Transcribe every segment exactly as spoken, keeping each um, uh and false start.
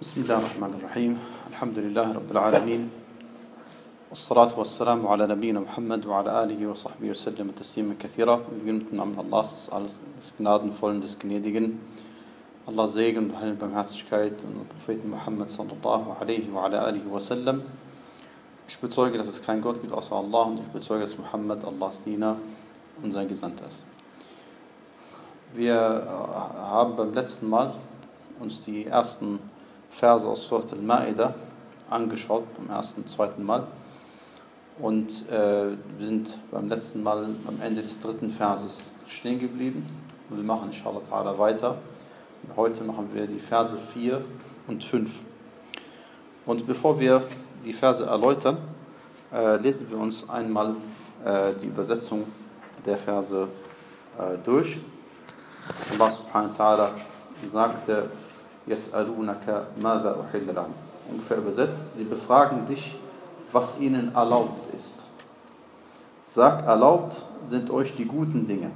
بسم الله الرحمن الرحيم الحمد لله رب العالمين والصلاة والسلام على نبينا Muhammad وعلى آله وصحبه وسلم تسليما كثيرا. Wir beginnen mit dem Namen Allahs, des alles des Gnadenvollen, des Gnädigen. Allah Segen und Heil Barmherzigkeit und den Propheten Muhammad sallallahu alaihi wa ala alihi wa sallam. Ich bezeuge, dass es keinen Gott gibt außer Allah, und ich bezeuge, dass Muhammad Allahs Diener und sein Gesandter ist. Wir haben beim letzten Mal uns die ersten Verse aus Surat al-Ma'idah angeschaut, beim ersten und zweiten Mal. Und äh, wir sind beim letzten Mal am Ende des dritten Verses stehen geblieben. Und wir machen inshallah ta'ala weiter. Und heute machen wir die Verse vier und fünf. Und bevor wir die Verse erläutern, äh, lesen wir uns einmal äh, die Übersetzung der Verse äh, durch. Allah subhanahu wa ta'ala sagte: Yas'alunaka madha uhilla lahum. Ungefähr übersetzt: Sie befragen dich, was ihnen erlaubt ist. Sag, erlaubt sind euch die guten Dinge.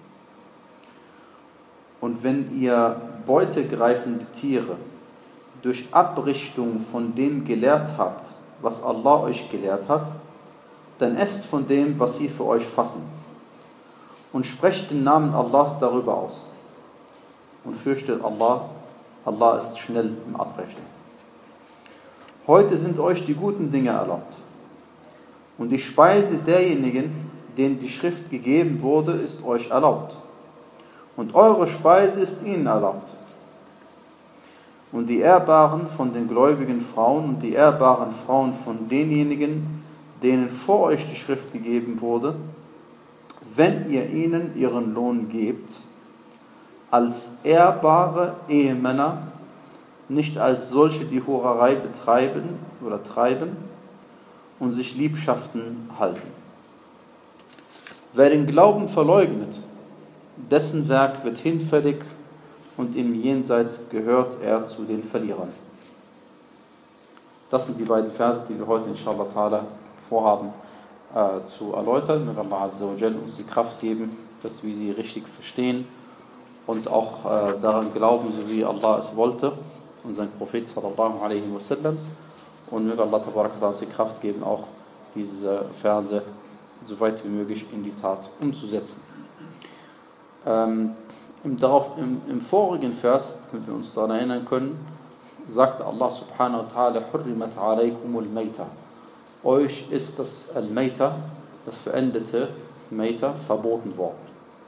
Und wenn ihr beutegreifende Tiere durch Abrichtung von dem gelehrt habt, was Allah euch gelehrt hat, dann esst von dem, was sie für euch fassen, und sprecht den Namen Allahs darüber aus. Und fürchtet Allah, Allah ist schnell im Abrechnen. Heute sind euch die guten Dinge erlaubt. Und die Speise derjenigen, denen die Schrift gegeben wurde, ist euch erlaubt. Und eure Speise ist ihnen erlaubt. Und die Ehrbaren von den gläubigen Frauen und die ehrbaren Frauen von denjenigen, denen vor euch die Schrift gegeben wurde, wenn ihr ihnen ihren Lohn gebt, als ehrbare Ehemänner, nicht als solche, die Hurerei betreiben oder treiben und sich Liebschaften halten. Wer den Glauben verleugnet, dessen Werk wird hinfällig, und im Jenseits gehört er zu den Verlierern. Das sind die beiden Verse, die wir heute inshallah ta'ala vorhaben äh, zu erläutern. Möge Allah azza wa jalla uns die Kraft geben, dass wir sie richtig verstehen und auch äh, daran glauben, so wie Allah es wollte und sein Prophet sallallahu alaihi wasallam. Und möge Allah tabaraka uns die Kraft geben, auch diese Verse so weit wie möglich in die Tat umzusetzen. Ähm, im, darauf, im, Im vorigen Vers, wenn wir uns daran erinnern können, sagte Allah subhanahu wa ta'ala: Hurrimat alaykumul Mayta. Euch ist das Al-Mayta, das verendete Mayta, verboten worden.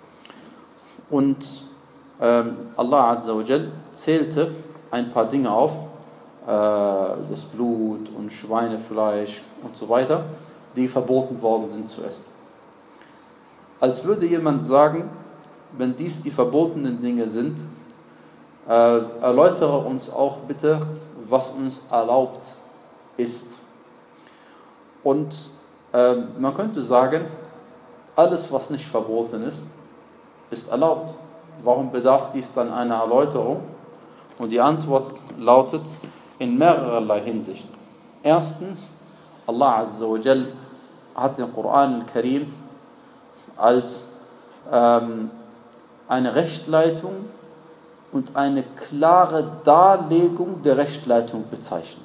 Und ähm, Allah azza wa jal zählte ein paar Dinge auf, äh, das Blut und Schweinefleisch und so weiter, die verboten worden sind zu essen. Als würde jemand sagen, wenn dies die verbotenen Dinge sind, äh, erläutere uns auch bitte, was uns erlaubt ist. Und äh, man könnte sagen, alles, was nicht verboten ist, ist erlaubt. Warum bedarf dies dann einer Erläuterung? Und die Antwort lautet in mehrerlei Hinsicht. Erstens, Allah azza wa jal hat den Koran al-Karim als ähm, eine Rechtleitung und eine klare Darlegung der Rechtleitung bezeichnet.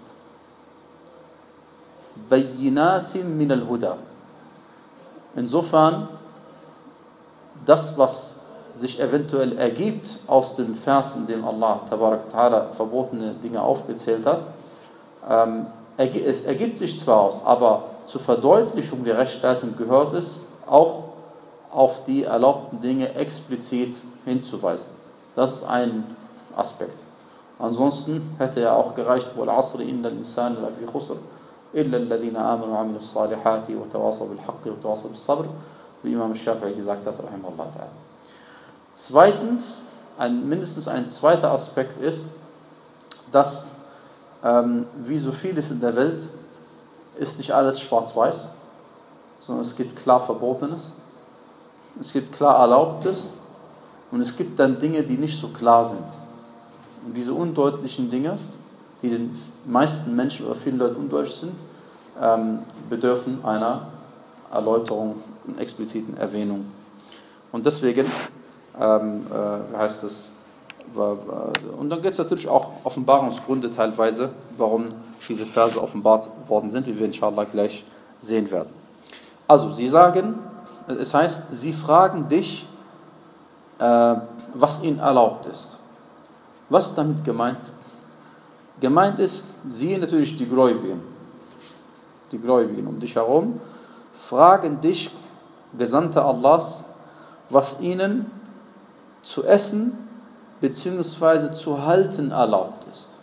Bayyinatin min al-Huda. Insofern, das, was sich eventuell ergibt aus dem Vers, in dem Allah tabarak ta'ala verbotene Dinge aufgezählt hat, ähm, es ergibt sich zwar aus, aber zur Verdeutlichung der Rechtleitung gehört es, auch auf die erlaubten Dinge explizit hinzuweisen. Das ist ein Aspekt. Ansonsten hätte ja auch gereicht: Wal asri innal insana lafi khusr illa alladhina amanu wa amilus salihati wa tawasaw bil haqqi wa tawasaw bis sabr, wie Imam Shafi'i gesagt hat, rahimahullah ta'ala. Zweitens, ein, mindestens ein zweiter Aspekt ist, dass ähm, wie so vieles in der Welt ist nicht alles schwarz-weiß, sondern es gibt klar Verbotenes, es gibt klar Erlaubtes und es gibt dann Dinge, die nicht so klar sind. Und diese undeutlichen Dinge, die den meisten Menschen oder vielen Leuten undeutlich sind, ähm, bedürfen einer Erläuterung und expliziten Erwähnung. Und deswegen ähm, äh, heißt es, Und dann gibt es natürlich auch Offenbarungsgründe teilweise, warum diese Verse offenbart worden sind, wie wir inshallah gleich sehen werden. Also, sie sagen, es heißt, sie fragen dich, äh, was ihnen erlaubt ist. Was ist damit gemeint? Gemeint ist, sie natürlich die Gläubigen, die Gläubigen um dich herum, fragen dich, Gesandte Allahs, was ihnen zu essen bzw. zu halten erlaubt ist.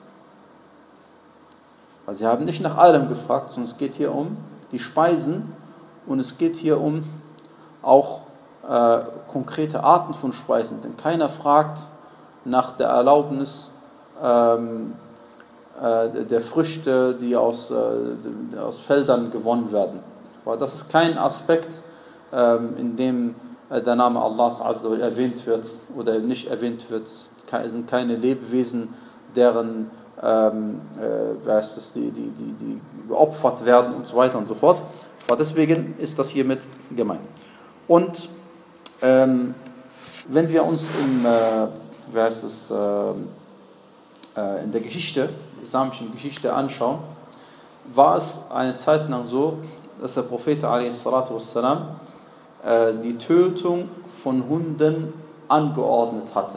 Weil sie haben nicht nach allem gefragt, sondern es geht hier um die Speisen und es geht hier um auch äh, konkrete Arten von Speisen. Denn keiner fragt nach der Erlaubnis ähm, äh, der Früchte, die aus, äh, aus Feldern gewonnen werden. Weil das ist kein Aspekt, ähm, in dem äh, der Name Allahs Azza erwähnt wird oder nicht erwähnt wird. Es sind keine Lebewesen, deren ähm, äh, wer ist das, die, die, die, die geopfert werden und so weiter und so fort. Aber deswegen ist das hiermit gemeint. Und ähm, wenn wir uns im, äh, wer ist das, äh, äh, in der Geschichte, islamischen Geschichte anschauen, war es eine Zeit lang so, dass der Prophet a s. äh, die Tötung von Hunden angeordnet hatte.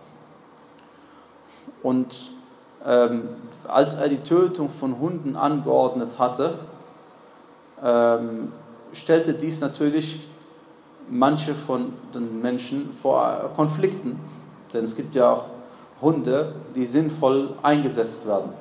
Und ähm, als er die Tötung von Hunden angeordnet hatte, ähm, stellte dies natürlich manche von den Menschen vor Konflikten. Denn es gibt ja auch Hunde, die sinnvoll eingesetzt werden.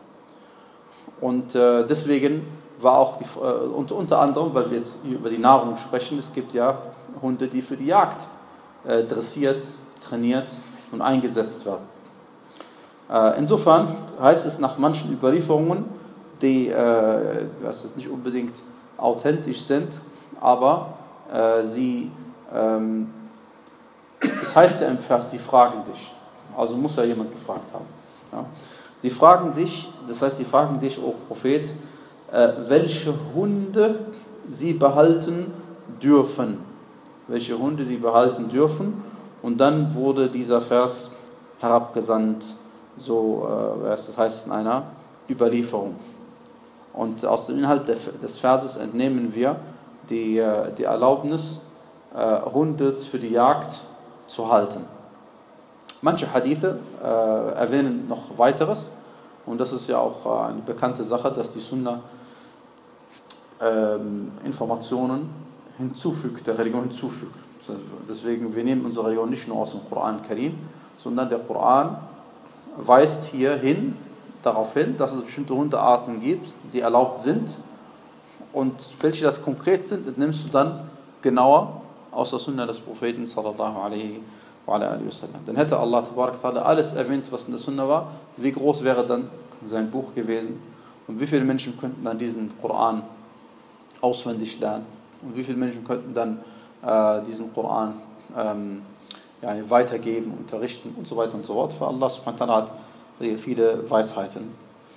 Und äh, deswegen war auch die, äh, und unter anderem, weil wir jetzt über die Nahrung sprechen, es gibt ja Hunde, die für die Jagd äh, dressiert, trainiert und eingesetzt werden. Äh, insofern heißt es nach manchen Überlieferungen, die äh, das ist nicht unbedingt authentisch sind, aber äh, sie, ähm, es heißt ja im Vers, sie fragen dich. Also muss ja jemand gefragt haben. Ja. Sie fragen dich, das heißt, sie fragen dich, o Prophet, äh, welche Hunde sie behalten dürfen. Welche Hunde sie behalten dürfen. Und dann wurde dieser Vers herabgesandt, so äh, das heißt in einer Überlieferung. Und aus dem Inhalt des Verses entnehmen wir die, die Erlaubnis, äh, Hunde für die Jagd zu halten. Manche Hadithe äh, erwähnen noch weiteres, und das ist ja auch äh, eine bekannte Sache, dass die Sunna äh, Informationen hinzufügt, der Religion hinzufügt. Deswegen, wir nehmen unsere Religion nicht nur aus dem Koran Karim, sondern der Koran weist hier hin, darauf hin, dass es bestimmte Hundearten gibt, die erlaubt sind, und welche das konkret sind, entnimmst du dann genauer aus der Sunna des Propheten sallallahu alaihi wa sallam. Dann hätte Allah tabarak ta'ala alles erwähnt, was in der Sunna war, wie groß wäre dann sein Buch gewesen und wie viele Menschen könnten dann diesen Koran auswendig lernen und wie viele Menschen könnten dann äh, diesen Koran ähm, ja, weitergeben, unterrichten und so weiter und so fort. Für Allah subhanahu wa ta'ala hat viele Weisheiten.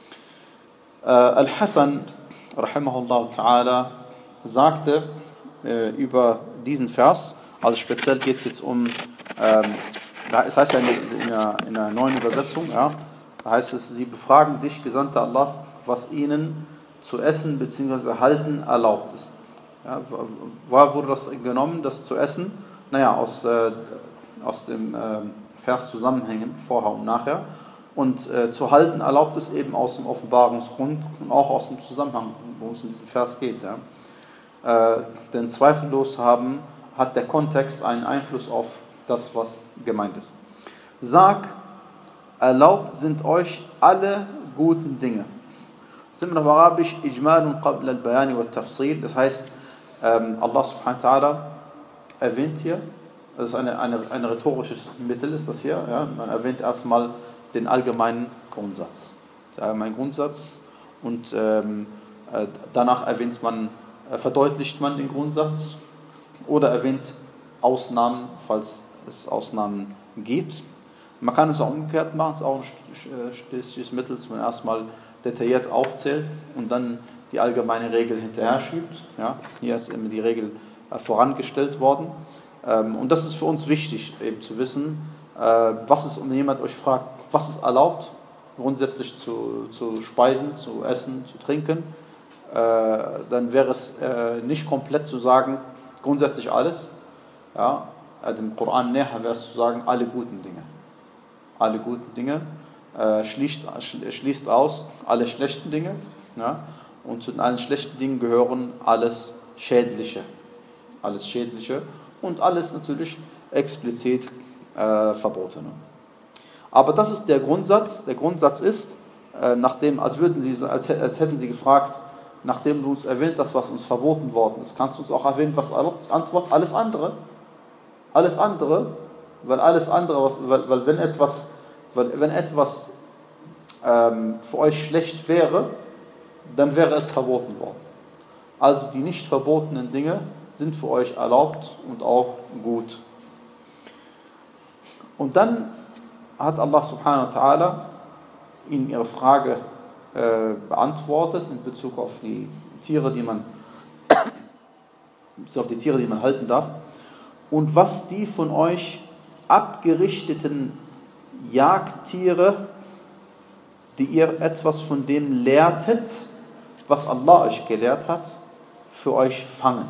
Äh, Al-Hasan rahimahullah ta'ala sagte äh, über diesen Vers, also speziell geht es jetzt um, ähm, es heißt ja in, in, einer, in einer neuen Übersetzung, ja, da heißt es, sie befragen dich, Gesandte Allahs, was ihnen zu essen bzw. halten erlaubt ist. Ja, woher wurde das genommen, das zu essen? Naja, aus, äh, aus dem äh, Vers Zusammenhängen, vorher und nachher. Und äh, zu halten erlaubt es eben aus dem Offenbarungsgrund und auch aus dem Zusammenhang, worum es in diesem Vers geht. Ja. Äh, denn zweifellos haben, hat der Kontext einen Einfluss auf das, was gemeint ist. Sag, erlaubt sind euch alle guten Dinge. Das ist immer auf Arabisch Ijmalun qabla al-Bayani wa tafsil. Das heißt, ähm, Allah subhanahu wa ta'ala erwähnt hier, das ist eine, eine, ein rhetorisches Mittel, ist das hier. Ja? Man erwähnt erstmal den allgemeinen Grundsatz. Der allgemeine Grundsatz und ähm, äh, danach erwähnt man, äh, verdeutlicht man den Grundsatz oder erwähnt Ausnahmen, falls es Ausnahmen gibt. Man kann es auch umgekehrt machen, es ist auch ein stilistisches Mittel, dass man erstmal detailliert aufzählt und dann die allgemeine Regel hinterher schiebt. Ja, hier ist immer die Regel äh, vorangestellt worden. Ähm, und das ist für uns wichtig, eben zu wissen, Äh, was ist, wenn jemand euch fragt, was ist erlaubt, grundsätzlich zu, zu speisen, zu essen, zu trinken, äh, dann wäre es äh, nicht komplett zu sagen, grundsätzlich alles. Ja, also im Koran näher wäre es zu sagen, alle guten Dinge. Alle guten Dinge äh, schließt, schließt aus alle schlechten Dinge. Ja, und zu allen schlechten Dingen gehören alles Schädliche. Alles Schädliche und alles natürlich explizit äh, Verbotene. Aber das ist der Grundsatz. Der Grundsatz ist, äh, nachdem, als, würden sie, als, als hätten sie gefragt, nachdem du uns erwähnt hast, was uns verboten worden ist, kannst du uns auch erwähnen, was erlaubt? Antwort, alles andere. Alles andere, weil alles andere, was, weil, weil wenn etwas, weil, wenn etwas ähm, für euch schlecht wäre, dann wäre es verboten worden. Also die nicht verbotenen Dinge sind für euch erlaubt und auch gut. Und dann hat Allah subhanahu wa ta'ala ihnen ihre Frage äh, beantwortet in Bezug auf die Tiere, die man auf die Tiere, die man halten darf. Und was die von euch abgerichteten Jagdtiere, die ihr etwas von dem lehrtet, was Allah euch gelehrt hat, für euch fangen.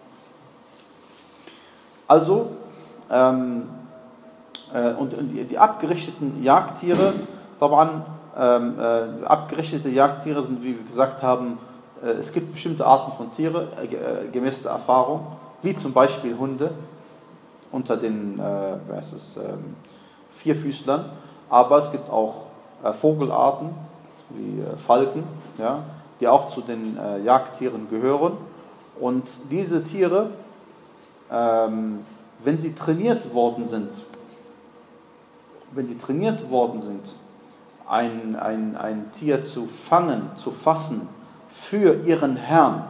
Also, ähm, äh, und, und die, die abgerichteten Jagdtiere, daran, ähm, äh, abgerichtete Jagdtiere sind, wie wir gesagt haben, äh, es gibt bestimmte Arten von Tieren, äh, gemäß der Erfahrung, wie zum Beispiel Hunde unter den äh, was ist, äh, Vierfüßlern, aber es gibt auch äh, Vogelarten, wie äh, Falken, ja, die auch zu den äh, Jagdtieren gehören. Und diese Tiere, ähm, wenn sie trainiert worden sind, wenn sie trainiert worden sind, ein, ein, ein Tier zu fangen, zu fassen für ihren Herrn,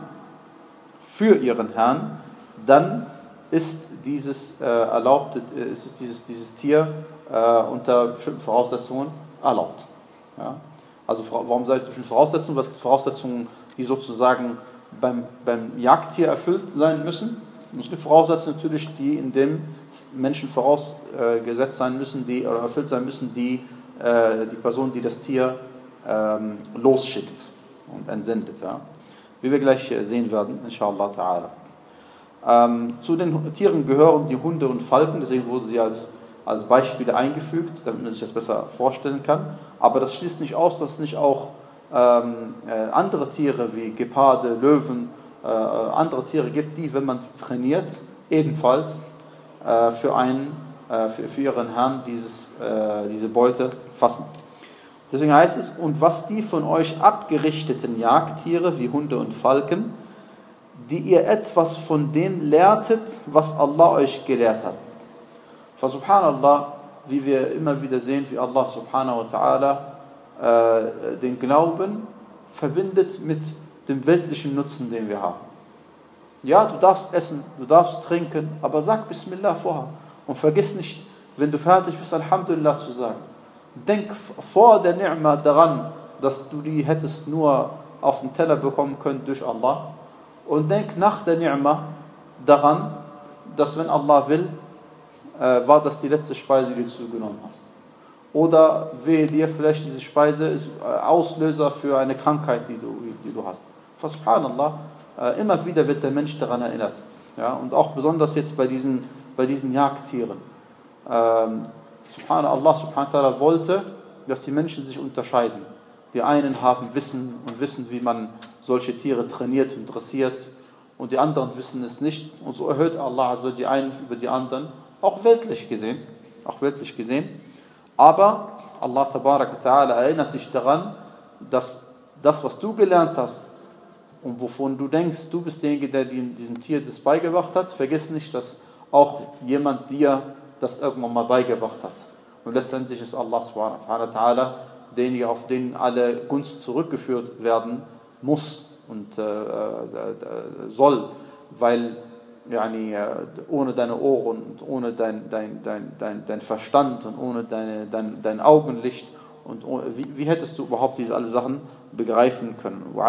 für ihren Herrn, dann ist dieses äh, erlaubte, ist es dieses, dieses Tier äh, unter bestimmten Voraussetzungen erlaubt. Ja? Also warum sage ich bestimmte Voraussetzungen? Was gibt Voraussetzungen, die sozusagen beim, beim Jagdtier erfüllt sein müssen? Und es gibt Voraussetzungen natürlich, die in dem Menschen vorausgesetzt sein müssen, die oder erfüllt sein müssen, die äh, die Person, die das Tier ähm, losschickt und entsendet. Ja? Wie wir gleich sehen werden, inshallah ta'ala. Ähm, zu den Tieren gehören die Hunde und Falken, deswegen wurden sie als, als Beispiele eingefügt, damit man sich das besser vorstellen kann. Aber das schließt nicht aus, dass es nicht auch ähm, äh, andere Tiere wie Geparde, Löwen, äh, andere Tiere gibt, die, wenn man sie trainiert, ebenfalls äh, für, einen, äh, für, für ihren Herrn dieses, äh, diese Beute fassen. Deswegen heißt es, und was die von euch abgerichteten Jagdtiere wie Hunde und Falken, die ihr etwas von dem lehrtet, was Allah euch gelehrt hat. Fa subhanallah, wie wir immer wieder sehen, wie Allah subhanahu wa ta'ala äh, den Glauben verbindet mit dem weltlichen Nutzen, den wir haben. Ja, du darfst essen, du darfst trinken, aber sag Bismillah vorher. Und vergiss nicht, wenn du fertig bist, Alhamdulillah zu sagen. Denk vor der Ni'ma daran, dass du die hättest nur auf den Teller bekommen können durch Allah. Und denk nach der Ni'ma daran, dass wenn Allah will, äh, war das die letzte Speise, die du zugenommen hast. Oder wehe dir, vielleicht diese Speise ist äh, Auslöser für eine Krankheit, die du, die du hast. Subhanallah, äh, immer wieder wird der Mensch daran erinnert. Ja? Und auch besonders jetzt bei diesen, bei diesen Jagdtieren. Ähm, Subhanallah, Subhanallah wollte, dass die Menschen sich unterscheiden. Die einen haben Wissen und wissen, wie man solche Tiere trainiert und dressiert, und die anderen wissen es nicht. Und so erhöht Allah also die einen über die anderen, auch weltlich gesehen. Auch weltlich gesehen. Aber Allah Tabarak wa Ta'ala erinnert dich daran, dass das, was du gelernt hast und wovon du denkst, du bist derjenige, der diesem Tier das beigebracht hat, vergiss nicht, dass auch jemand dir das irgendwann mal beigebracht hat. Und letztendlich ist Allah Subhanahu wa Ta'ala derjenige, auf den alle Gunst zurückgeführt werden muss und äh, äh, soll, weil yani, ohne deine Ohren und ohne dein, dein, dein, dein, dein Verstand und ohne deine, dein, dein Augenlicht und ohne, wie, wie hättest du überhaupt diese alle Sachen begreifen können? Wie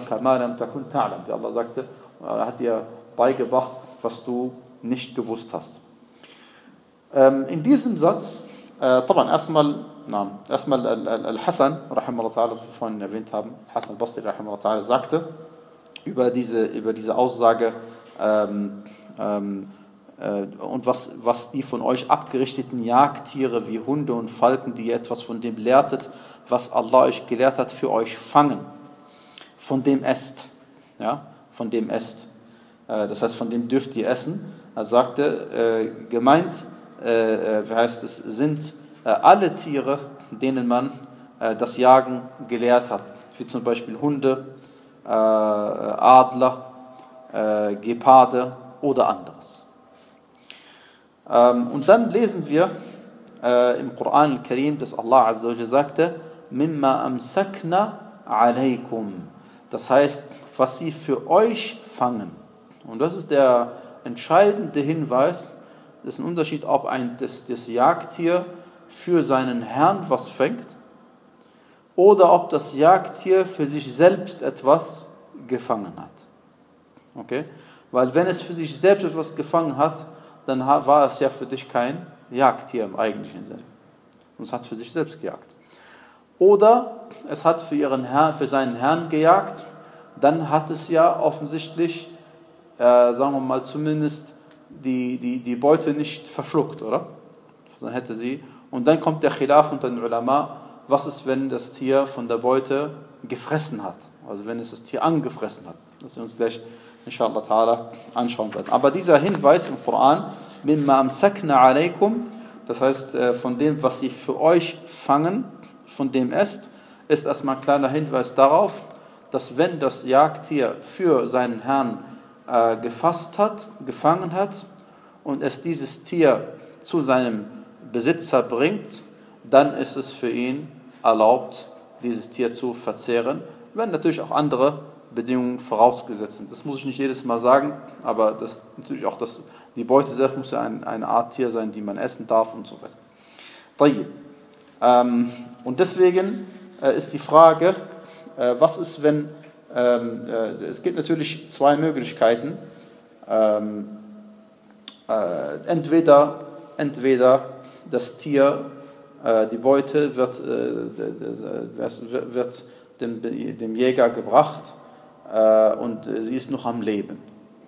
Allah sagte, er hat dir beigebracht, was du nicht gewusst hast. Ähm, in diesem Satz Äh, طبعا erstmal, na, erstmal Al-Hasan, rahimahullah ta'ala, was wir vorhin erwähnt haben, Hasan al-Basri, rahimahullah ta'ala, sagte über diese, über diese Aussage, ähm, ähm, äh, und was, was die von euch abgerichteten Jagdtiere wie Hunde und Falken, die ihr etwas von dem lehrtet, was Allah euch gelehrt hat, für euch fangen, von dem esst, ja, von dem esst. Äh, das heißt, von dem dürft ihr essen. Er sagte, äh, gemeint, äh, wie heißt es, sind äh, alle Tiere, denen man äh, das Jagen gelehrt hat, wie zum Beispiel Hunde, äh, Adler, äh, Geparde oder anderes. Ähm, und dann lesen wir äh, im Koran al-Karim, dass Allah Azza wa Jalla sagte, Mimma amsakna alaykum. Das heißt, was sie für euch fangen. Und das ist der entscheidende Hinweis. Das ist ein Unterschied, ob ein, das, das Jagdtier für seinen Herrn was fängt oder ob das Jagdtier für sich selbst etwas gefangen hat. Okay? Weil wenn es für sich selbst etwas gefangen hat, dann war es ja für dich kein Jagdtier im eigentlichen Sinne. Und es hat für sich selbst gejagt. Oder es hat für, ihren Herrn, für seinen Herrn gejagt, dann hat es ja offensichtlich, äh, sagen wir mal, zumindest die, die, die Beute nicht verschluckt, oder? Dann hätte sie. Und dann kommt der Khilaf unter den Ulama, was ist, wenn das Tier von der Beute gefressen hat? Also wenn es das Tier angefressen hat. Das wir uns gleich, inshallah ta'ala, anschauen werden. Aber dieser Hinweis im Koran, mimma amsakna alaykum, das heißt, von dem, was sie für euch fangen, von dem esst, ist erstmal ein kleiner Hinweis darauf, dass wenn das Jagdtier für seinen Herrn äh, gefasst hat, gefangen hat und es dieses Tier zu seinem Besitzer bringt, dann ist es für ihn erlaubt, dieses Tier zu verzehren, wenn natürlich auch andere Bedingungen vorausgesetzt sind. Das muss ich nicht jedes Mal sagen, aber das natürlich auch das, die Beute selbst muss ja ein, eine Art Tier sein, die man essen darf und so weiter. Ähm, und deswegen äh, ist die Frage, äh, was ist, wenn, ähm, äh, es gibt natürlich zwei Möglichkeiten, ähm, äh, entweder, entweder das Tier, äh, die Beute wird, äh, wird dem, dem Jäger gebracht äh, und sie ist noch am Leben.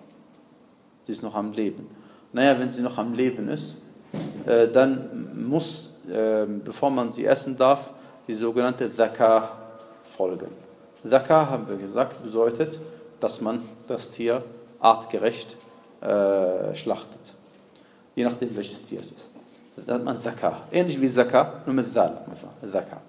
Sie ist noch am Leben. Naja, wenn sie noch am Leben ist, äh, dann muss, äh, bevor man sie essen darf, die sogenannte Zakah folgen. Zakah, haben wir gesagt, bedeutet, dass man das Tier artgerecht äh, schlachtet. Je nachdem, welches Tier es ist. Da hat man Zakah. Ähnlich wie Zakah, nur mit Zal. Zakah.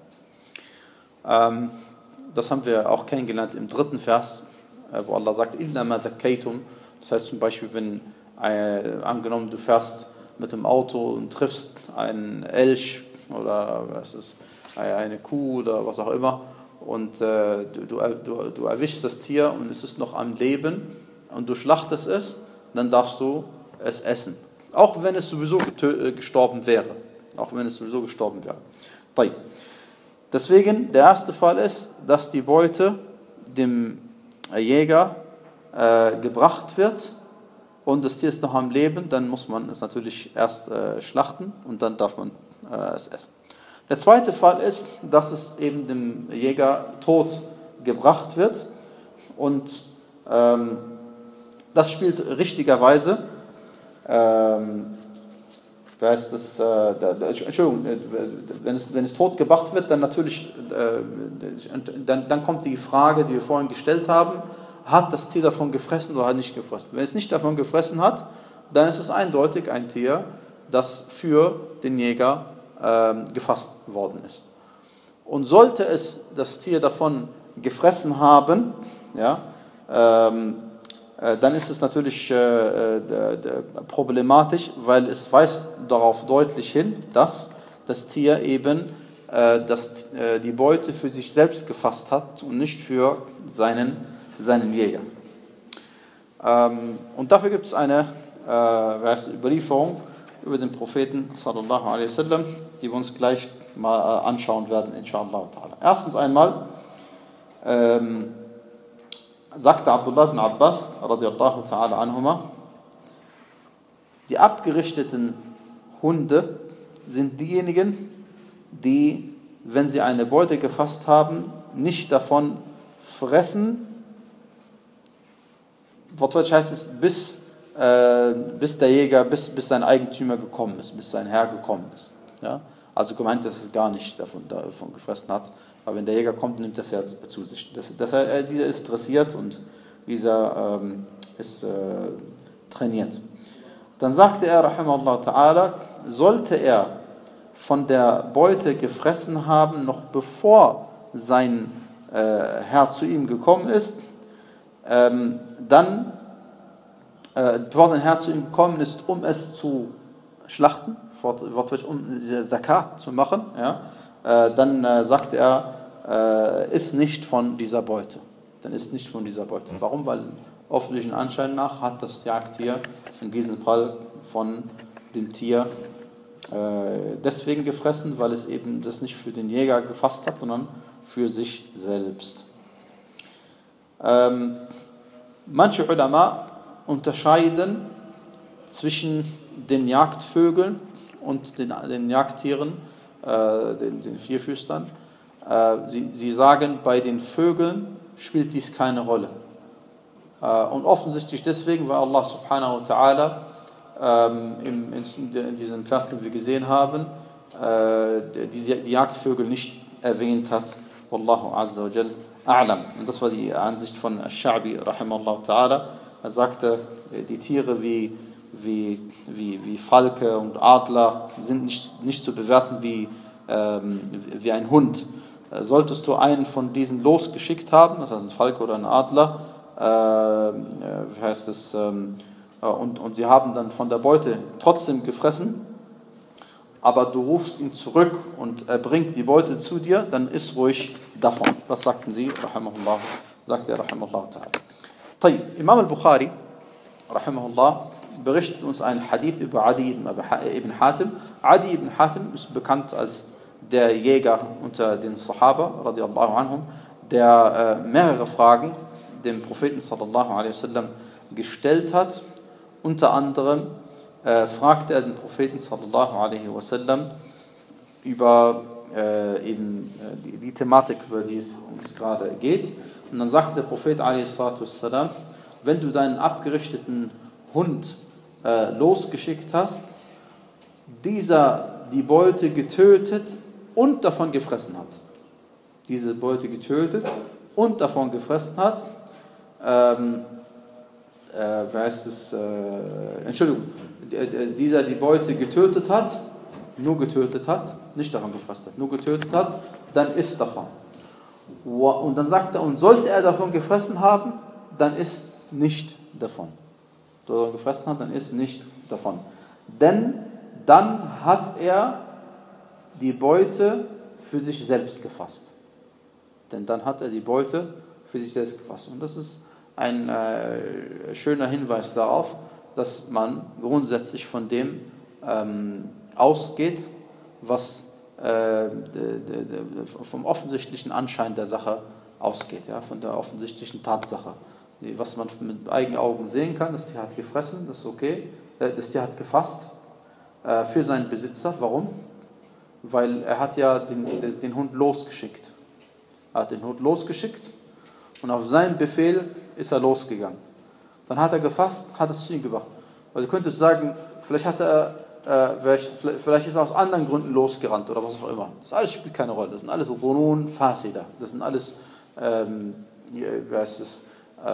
Ähm, das haben wir auch kennengelernt im dritten Vers, äh, wo Allah sagt, Illa ma zakkaytum. Das heißt zum Beispiel, wenn, äh, angenommen, du fährst mit dem Auto und triffst einen Elch oder was ist, eine Kuh oder was auch immer und äh, du, du, du erwischst das Tier und es ist noch am Leben und du schlachtest es, dann darfst du es essen. Auch wenn es sowieso gestorben wäre. Auch wenn es sowieso gestorben wäre. Deswegen, der erste Fall ist, dass die Beute dem Jäger äh, gebracht wird und das Tier ist noch am Leben, dann muss man es natürlich erst äh, schlachten und dann darf man äh, es essen. Der zweite Fall ist, dass es eben dem Jäger tot gebracht wird und ähm, das spielt richtigerweise, ähm, heißt das, äh, da, da, Entschuldigung, wenn es, wenn es tot gebracht wird, dann natürlich, äh, dann, dann kommt die Frage, die wir vorhin gestellt haben, hat das Tier davon gefressen oder hat nicht gefressen? Wenn es nicht davon gefressen hat, dann ist es eindeutig ein Tier, das für den Jäger ähm, gefasst worden ist. Und sollte es das Tier davon gefressen haben, ja, ähm, äh, dann ist es natürlich äh, äh, problematisch, weil es weist darauf deutlich hin, dass das Tier eben äh, das, äh, die Beute für sich selbst gefasst hat und nicht für seinen, seinen Jäger. Ähm, und dafür gibt es eine äh, Überlieferung über den Propheten sallallahu alaihi wasallam, die wir uns gleich mal anschauen werden, inshallah. Erstens einmal ähm, sagte Abdullah ibn Abbas radiallahu ta'ala anhuma, die abgerichteten Hunde sind diejenigen, die, wenn sie eine Beute gefasst haben, nicht davon fressen. Wortwörtlich heißt es, bis, äh, bis der Jäger, bis, bis sein Eigentümer gekommen ist, bis sein Herr gekommen ist. Ja? Also gemeint, dass es gar nicht davon, davon gefressen hat. Aber wenn der Jäger kommt, nimmt das ja zu sich. Das, das, äh, dieser ist dressiert und dieser ähm, ist äh, trainiert. Dann sagte er, rahimahullah ta'ala, sollte er von der Beute gefressen haben, noch bevor sein äh, Herr zu ihm gekommen ist, ähm, dann, äh, bevor sein Herr zu ihm gekommen ist, um es zu schlachten, wortwörtlich um Zakat zu machen, ja, äh, dann äh, sagte er, äh, ist nicht von dieser Beute. Dann ist nicht von dieser Beute. Warum? Weil öffentlichen Anschein nach hat das Jagdtier in diesem Fall von dem Tier äh, deswegen gefressen, weil es eben das nicht für den Jäger gefasst hat, sondern für sich selbst. Ähm, manche Ulama unterscheiden zwischen den Jagdvögeln und den, den Jagdtieren, äh, den, den Vierfüßlern. Äh, sie, sie sagen, bei den Vögeln spielt dies keine Rolle. Äh, und offensichtlich deswegen, weil Allah subhanahu wa ta'ala ähm, im, in, in diesem Vers, den wir gesehen haben, äh, die, die Jagdvögel nicht erwähnt hat. Wallahu azza wa jal a'lam. Und das war die Ansicht von Ash-Sha'bi rahimahullah ta'ala. Er sagte, die Tiere wie, wie, wie, wie Falke und Adler sind nicht, nicht zu bewerten wie, ähm, wie ein Hund. Solltest du einen von diesen losgeschickt haben, das heißt ein Falke oder ein Adler, äh, wie heißt es, ähm, und, und sie haben dann von der Beute trotzdem gefressen, aber du rufst ihn zurück und er bringt die Beute zu dir, dann iss ruhig davon. Was sagten sie? Rahimahullah, sagt er, Rahimahullah ta'ala. طيب, Imam al-Bukhari, Rahimahullah, berichtet uns einen Hadith über Adi ibn Hatim. Adi ibn Hatim ist bekannt als der Jäger unter den Sahaba, radiallahu anhum, der äh, mehrere Fragen dem Propheten sallallahu alaihi wasallam gestellt hat. Unter anderem äh, fragte er den Propheten sallallahu alaihi wasallam über äh, eben, äh, die, die Thematik, über die es uns gerade geht. Und dann sagt der Prophet alaihi salatu wassalam, wenn du deinen abgerichteten Hund äh, losgeschickt hast, dieser die Beute getötet und davon gefressen hat. Diese Beute getötet und davon gefressen hat. Ähm, äh, wer heißt es? Äh, Entschuldigung, dieser die Beute getötet hat, nur getötet hat, nicht davon gefressen hat, nur getötet hat, dann isst davon. Und dann sagt er, und sollte er davon gefressen haben, dann isst nicht davon. Sollte er davon gefressen haben, dann isst nicht davon. Denn dann hat er die Beute für sich selbst gefasst. Denn dann hat er die Beute für sich selbst gefasst. Und das ist ein äh, schöner Hinweis darauf, dass man grundsätzlich von dem ähm, ausgeht, was äh, de, de, de, vom offensichtlichen Anschein der Sache ausgeht, ja, von der offensichtlichen Tatsache. Was man mit eigenen Augen sehen kann, das Tier hat gefressen, das ist okay, äh, das Tier hat gefasst äh, für seinen Besitzer. Warum? Weil er hat ja den, den, den Hund losgeschickt. Er hat den Hund losgeschickt und auf seinen Befehl ist er losgegangen. Dann hat er gefasst, hat es zu ihm gebracht. Also du könntest sagen, vielleicht hat er, äh, vielleicht ist er aus anderen Gründen losgerannt oder was auch immer. Das alles spielt keine Rolle. Das sind alles Runun Fasida. Das sind alles, ähm, wie heißt es,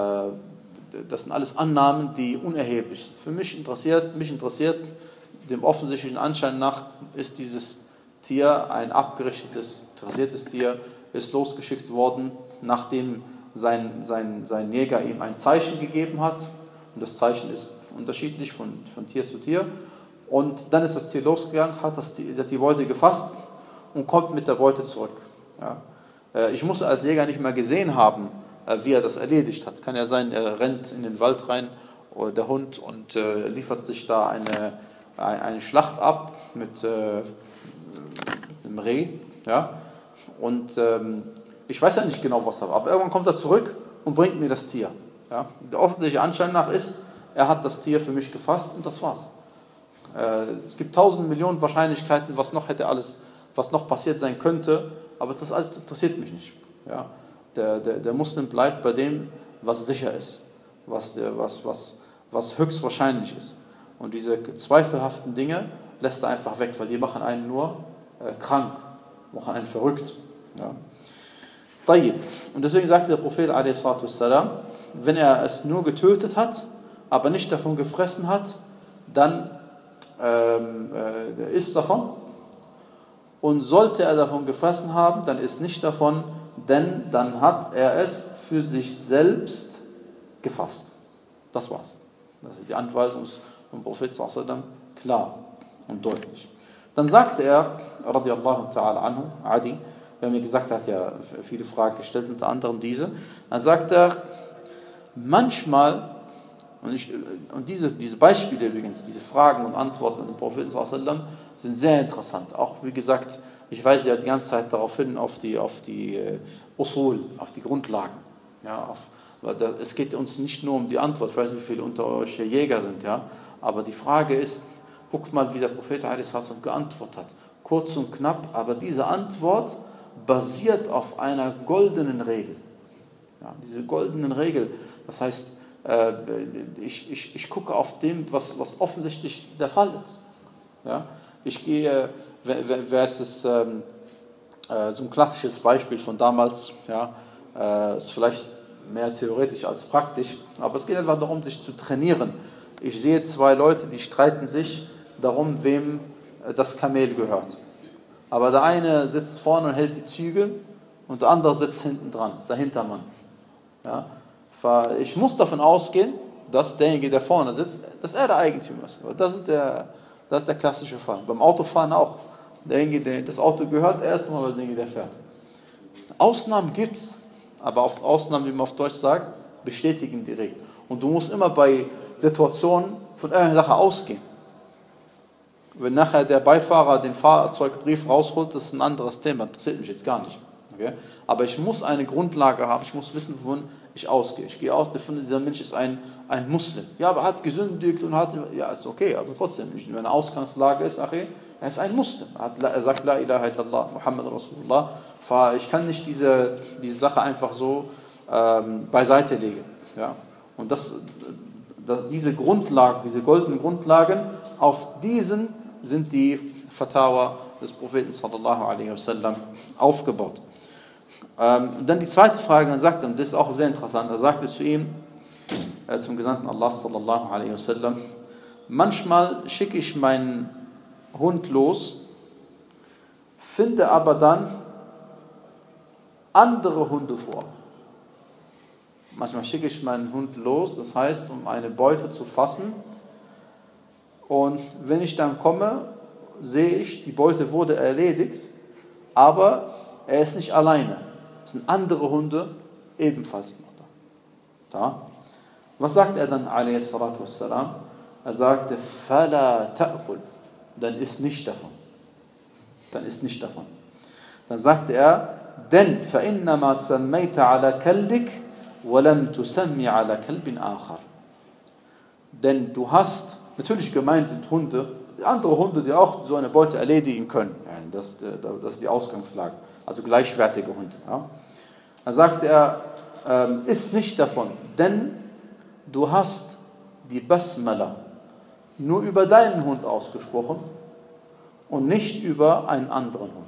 äh, das sind alles Annahmen, die unerheblich sind. Für mich interessiert, mich interessiert, dem offensichtlichen Anschein nach ist dieses Tier ein abgerichtetes, dressiertes Tier, ist losgeschickt worden, nachdem sein, sein, sein Jäger ihm ein Zeichen gegeben hat. Und das Zeichen ist unterschiedlich von, von Tier zu Tier. Und dann ist das Tier losgegangen, hat, das, hat die Beute gefasst und kommt mit der Beute zurück. Ja. Ich muss als Jäger nicht mehr gesehen haben, wie er das erledigt hat. Kann ja sein, er rennt in den Wald rein, oder der Hund, und äh, liefert sich da eine, eine Schlacht ab mit, äh, mit einem Reh. Ja. Und ähm, ich weiß ja nicht genau, was er war, aber irgendwann kommt er zurück und bringt mir das Tier. Ja. Der offensichtliche Anschein nach ist, er hat das Tier für mich gefasst und das war's. Äh, es gibt tausend Millionen Wahrscheinlichkeiten, was noch hätte alles, was noch passiert sein könnte, aber das alles interessiert mich nicht. Ja? Der, der, der Muslim bleibt bei dem, was sicher ist, was, was, was, was höchstwahrscheinlich ist. Und diese zweifelhaften Dinge lässt er einfach weg, weil die machen einen nur äh, krank, machen einen verrückt. Ja. Und deswegen sagte der Prophet a s. wenn er es nur getötet hat, aber nicht davon gefressen hat, dann ähm, äh, isst davon. Und sollte er davon gefressen haben, dann isst nicht davon, denn dann hat er es für sich selbst gefasst. Das war's. Das ist die Anweisung vom Prophet sallallahu alaihi wasallam, klar und deutlich. Dann sagte er, radiallahu ta'ala anhu, Adi, wer mir gesagt hat, ja viele Fragen gestellt, unter anderem diese, dann sagt er, manchmal, und, ich, und diese, diese Beispiele übrigens, diese Fragen und Antworten an den Propheten sallallahu alaihi wasallam sind sehr interessant. Auch wie gesagt, ich weise ja die ganze Zeit darauf hin, auf die, auf die uh, Usul, auf die Grundlagen. Ja, auf, weil da, es geht uns nicht nur um die Antwort, ich weiß nicht, wie viele unter euch hier Jäger sind, ja, aber die Frage ist, guckt mal, wie der Prophet a s. geantwortet hat. Kurz und knapp, aber diese Antwort basiert auf einer goldenen Regel. Ja, diese goldenen Regel, das heißt, äh, ich, ich, ich gucke auf dem, was, was offensichtlich der Fall ist. Ja, ich gehe, wer ist es, ähm, äh, so ein klassisches Beispiel von damals, ja, äh, ist vielleicht mehr theoretisch als praktisch, aber es geht einfach darum, sich zu trainieren. Ich sehe zwei Leute, die streiten sich darum, wem das Kamel gehört. Aber der eine sitzt vorne und hält die Zügel und der andere sitzt hinten dran, ist der Hintermann. Ja? Ich muss davon ausgehen, dass derjenige, der vorne sitzt, dass er der Eigentümer ist. Das ist der, das ist der klassische Fall. Beim Autofahren auch. Derjenige, der das Auto gehört, erstmal als derjenige, der fährt. Ausnahmen gibt es, aber auf Ausnahmen, wie man auf Deutsch sagt, bestätigen die Regel. Und du musst immer bei Situationen von irgendeiner Sache ausgehen. Wenn nachher der Beifahrer den Fahrzeugbrief rausholt, das ist ein anderes Thema, das interessiert mich jetzt gar nicht. Okay? Aber ich muss eine Grundlage haben, ich muss wissen, wovon ich ausgehe. Ich gehe aus, dieser Mensch ist ein, ein Muslim. Ja, aber er hat gesündigt und hat, ja, ist okay, aber trotzdem, wenn eine Ausgangslage ist, ach, er ist ein Muslim. Er, hat, er sagt, La ilaha illallah, Muhammad Rasulullah. Ich kann nicht diese, diese Sache einfach so ähm, beiseite legen. Ja? Und das, das, diese Grundlagen, diese goldenen Grundlagen, auf diesen sind die Fatawa des Propheten sallallahu alaihi wasallam aufgebaut. Ähm, und dann die zweite Frage, dann sagt er, und das ist auch sehr interessant, er sagte zu ihm, äh, zum Gesandten Allah sallallahu alaihi wasallam, manchmal schicke ich meinen Hund los, finde aber dann andere Hunde vor. Manchmal schicke ich meinen Hund los, das heißt, um eine Beute zu fassen. Und wenn ich dann komme, sehe ich, die Beute wurde erledigt, aber er ist nicht alleine. Es sind andere Hunde ebenfalls noch da. da. Was sagt er dann, alaihi salatu wassalam? Er sagte, فَلَا تَأْكُلْ, dann isst nicht davon. Dann isst nicht davon. Dann sagte er, denn فَإِنَّمَا سَمَّيْتَ عَلَى كَلْبِكَ وَلَمْ تُسَمِّ عَلَى كَلْبٍ آخَرٍ. Denn du hast, natürlich gemeint sind Hunde, andere Hunde, die auch so eine Beute erledigen können. Das, das ist die Ausgangslage. Also gleichwertige Hunde. Ja. Dann sagte er, ähm, iss nicht davon, denn du hast die Basmala nur über deinen Hund ausgesprochen und nicht über einen anderen Hund.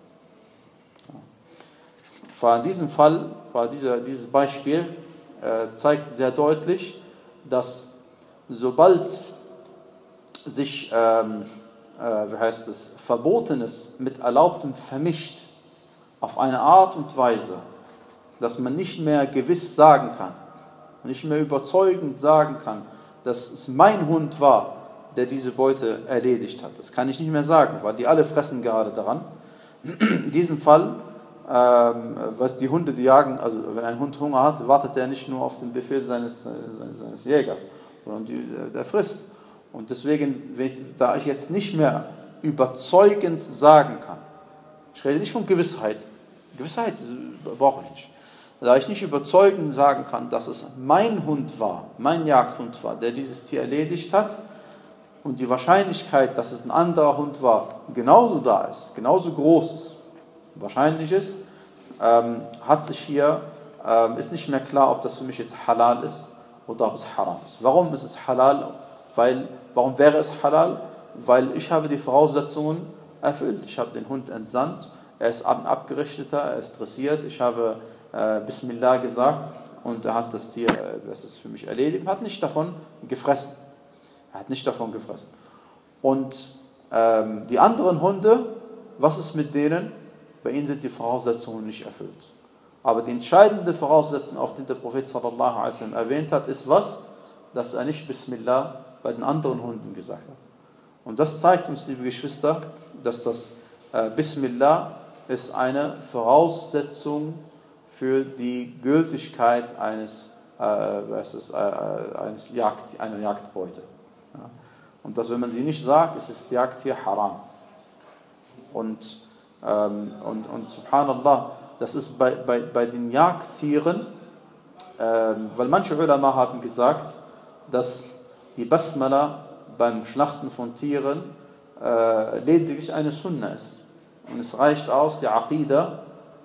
Ja. In diesem Fall, war dieser, dieses Beispiel äh, zeigt sehr deutlich, dass sobald sich, ähm, äh, wie heißt es, Verbotenes mit Erlaubtem vermischt, auf eine Art und Weise, dass man nicht mehr gewiss sagen kann, nicht mehr überzeugend sagen kann, dass es mein Hund war, der diese Beute erledigt hat. Das kann ich nicht mehr sagen, weil die alle fressen gerade daran. In diesem Fall, ähm, was die Hunde, die jagen, also wenn ein Hund Hunger hat, wartet er nicht nur auf den Befehl seines, seines, seines Jägers, sondern die, der frisst. Und deswegen, da ich jetzt nicht mehr überzeugend sagen kann, ich rede nicht von Gewissheit, Gewissheit brauche ich nicht, da ich nicht überzeugend sagen kann, dass es mein Hund war, mein Jagdhund war, der dieses Tier erledigt hat, und die Wahrscheinlichkeit, dass es ein anderer Hund war, genauso da ist, genauso groß ist, wahrscheinlich ist, ähm, hat sich hier, ähm, ist nicht mehr klar, ob das für mich jetzt halal ist oder ob es haram ist. Warum ist es halal? Weil, warum wäre es halal? Weil ich habe die Voraussetzungen erfüllt. Ich habe den Hund entsandt, er ist ein Abgerichteter, er ist dressiert, ich habe äh, Bismillah gesagt und er hat das Tier, äh, das ist für mich erledigt, und hat nicht davon gefressen. Er hat nicht davon gefressen. Und ähm, die anderen Hunde, was ist mit denen? Bei ihnen sind die Voraussetzungen nicht erfüllt. Aber die entscheidende Voraussetzung, auf die der Prophet sallallahu alaihi wasallam erwähnt hat, ist was? Dass er nicht Bismillah bei den anderen Hunden gesagt hat. Und das zeigt uns, liebe Geschwister, dass das äh, Bismillah ist eine Voraussetzung für die Gültigkeit eines, äh, was ist, äh, eines Jagd, einer Jagdbeute. Ja. Und dass, wenn man sie nicht sagt, ist das Jagdtier haram. Und, ähm, und, und subhanallah, das ist bei, bei, bei den Jagdtieren, ähm, weil manche Ulama haben gesagt, dass die Basmala beim Schlachten von Tieren äh, lediglich eine Sunna ist. Und es reicht aus, die Aqida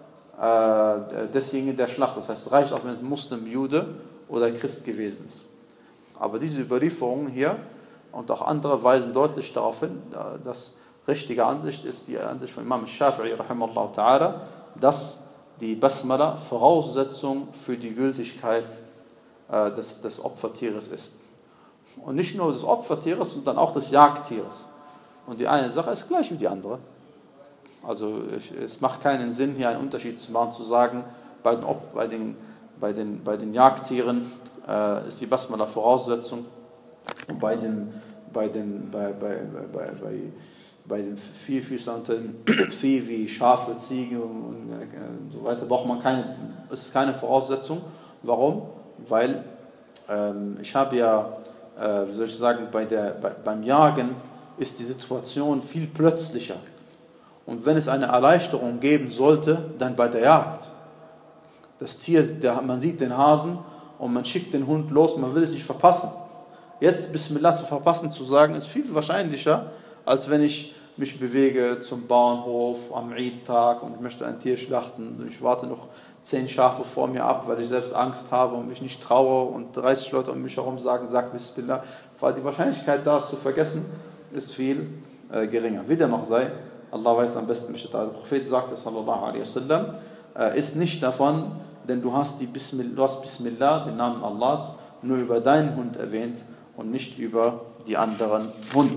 äh, desjenigen, der schlachtet. Das heißt, es reicht auch, wenn ein Muslim, Jude oder Christ gewesen ist. Aber diese Überlieferungen hier und auch andere weisen deutlich darauf hin, dass richtige Ansicht ist die Ansicht von Imam Shafi'i, rahimahullah ta'ala, dass die Basmala Voraussetzung für die Gültigkeit äh, des, des Opfertieres ist. Und nicht nur des Opfertieres, sondern auch des Jagdtieres. Und die eine Sache ist gleich wie die andere. Also ich, es macht keinen Sinn, hier einen Unterschied zu machen, zu sagen, bei den, bei den, bei den, bei den Jagdtieren äh, ist die Basmala Voraussetzung und bei den, bei den, bei, bei, bei, bei, bei den Vierfüßern, Vieh wie Schafe, Ziegen und, und so weiter, braucht man keine, es ist keine Voraussetzung. Warum? Weil ähm, ich habe ja, äh, wie soll ich sagen, bei der, bei, beim Jagen ist die Situation viel plötzlicher. Und wenn es eine Erleichterung geben sollte, dann bei der Jagd. Das Tier, der, man sieht den Hasen und man schickt den Hund los, man will es nicht verpassen. Jetzt Bismillah zu verpassen, zu sagen, ist viel wahrscheinlicher, als wenn ich mich bewege zum Bauernhof am Eid-Tag und ich möchte ein Tier schlachten und ich warte noch zehn Schafe vor mir ab, weil ich selbst Angst habe und mich nicht traue und dreißig Leute um mich herum sagen, sag Bismillah, weil die Wahrscheinlichkeit, das zu vergessen, ist viel äh, geringer. Wie dem auch sei, Allah weiß am besten, der Prophet sagte, sallallahu alaihi wasallam, äh, ist nicht davon, denn du hast, die Bismillah, du hast Bismillah, den Namen Allahs, nur über deinen Hund erwähnt und nicht über die anderen Hunde.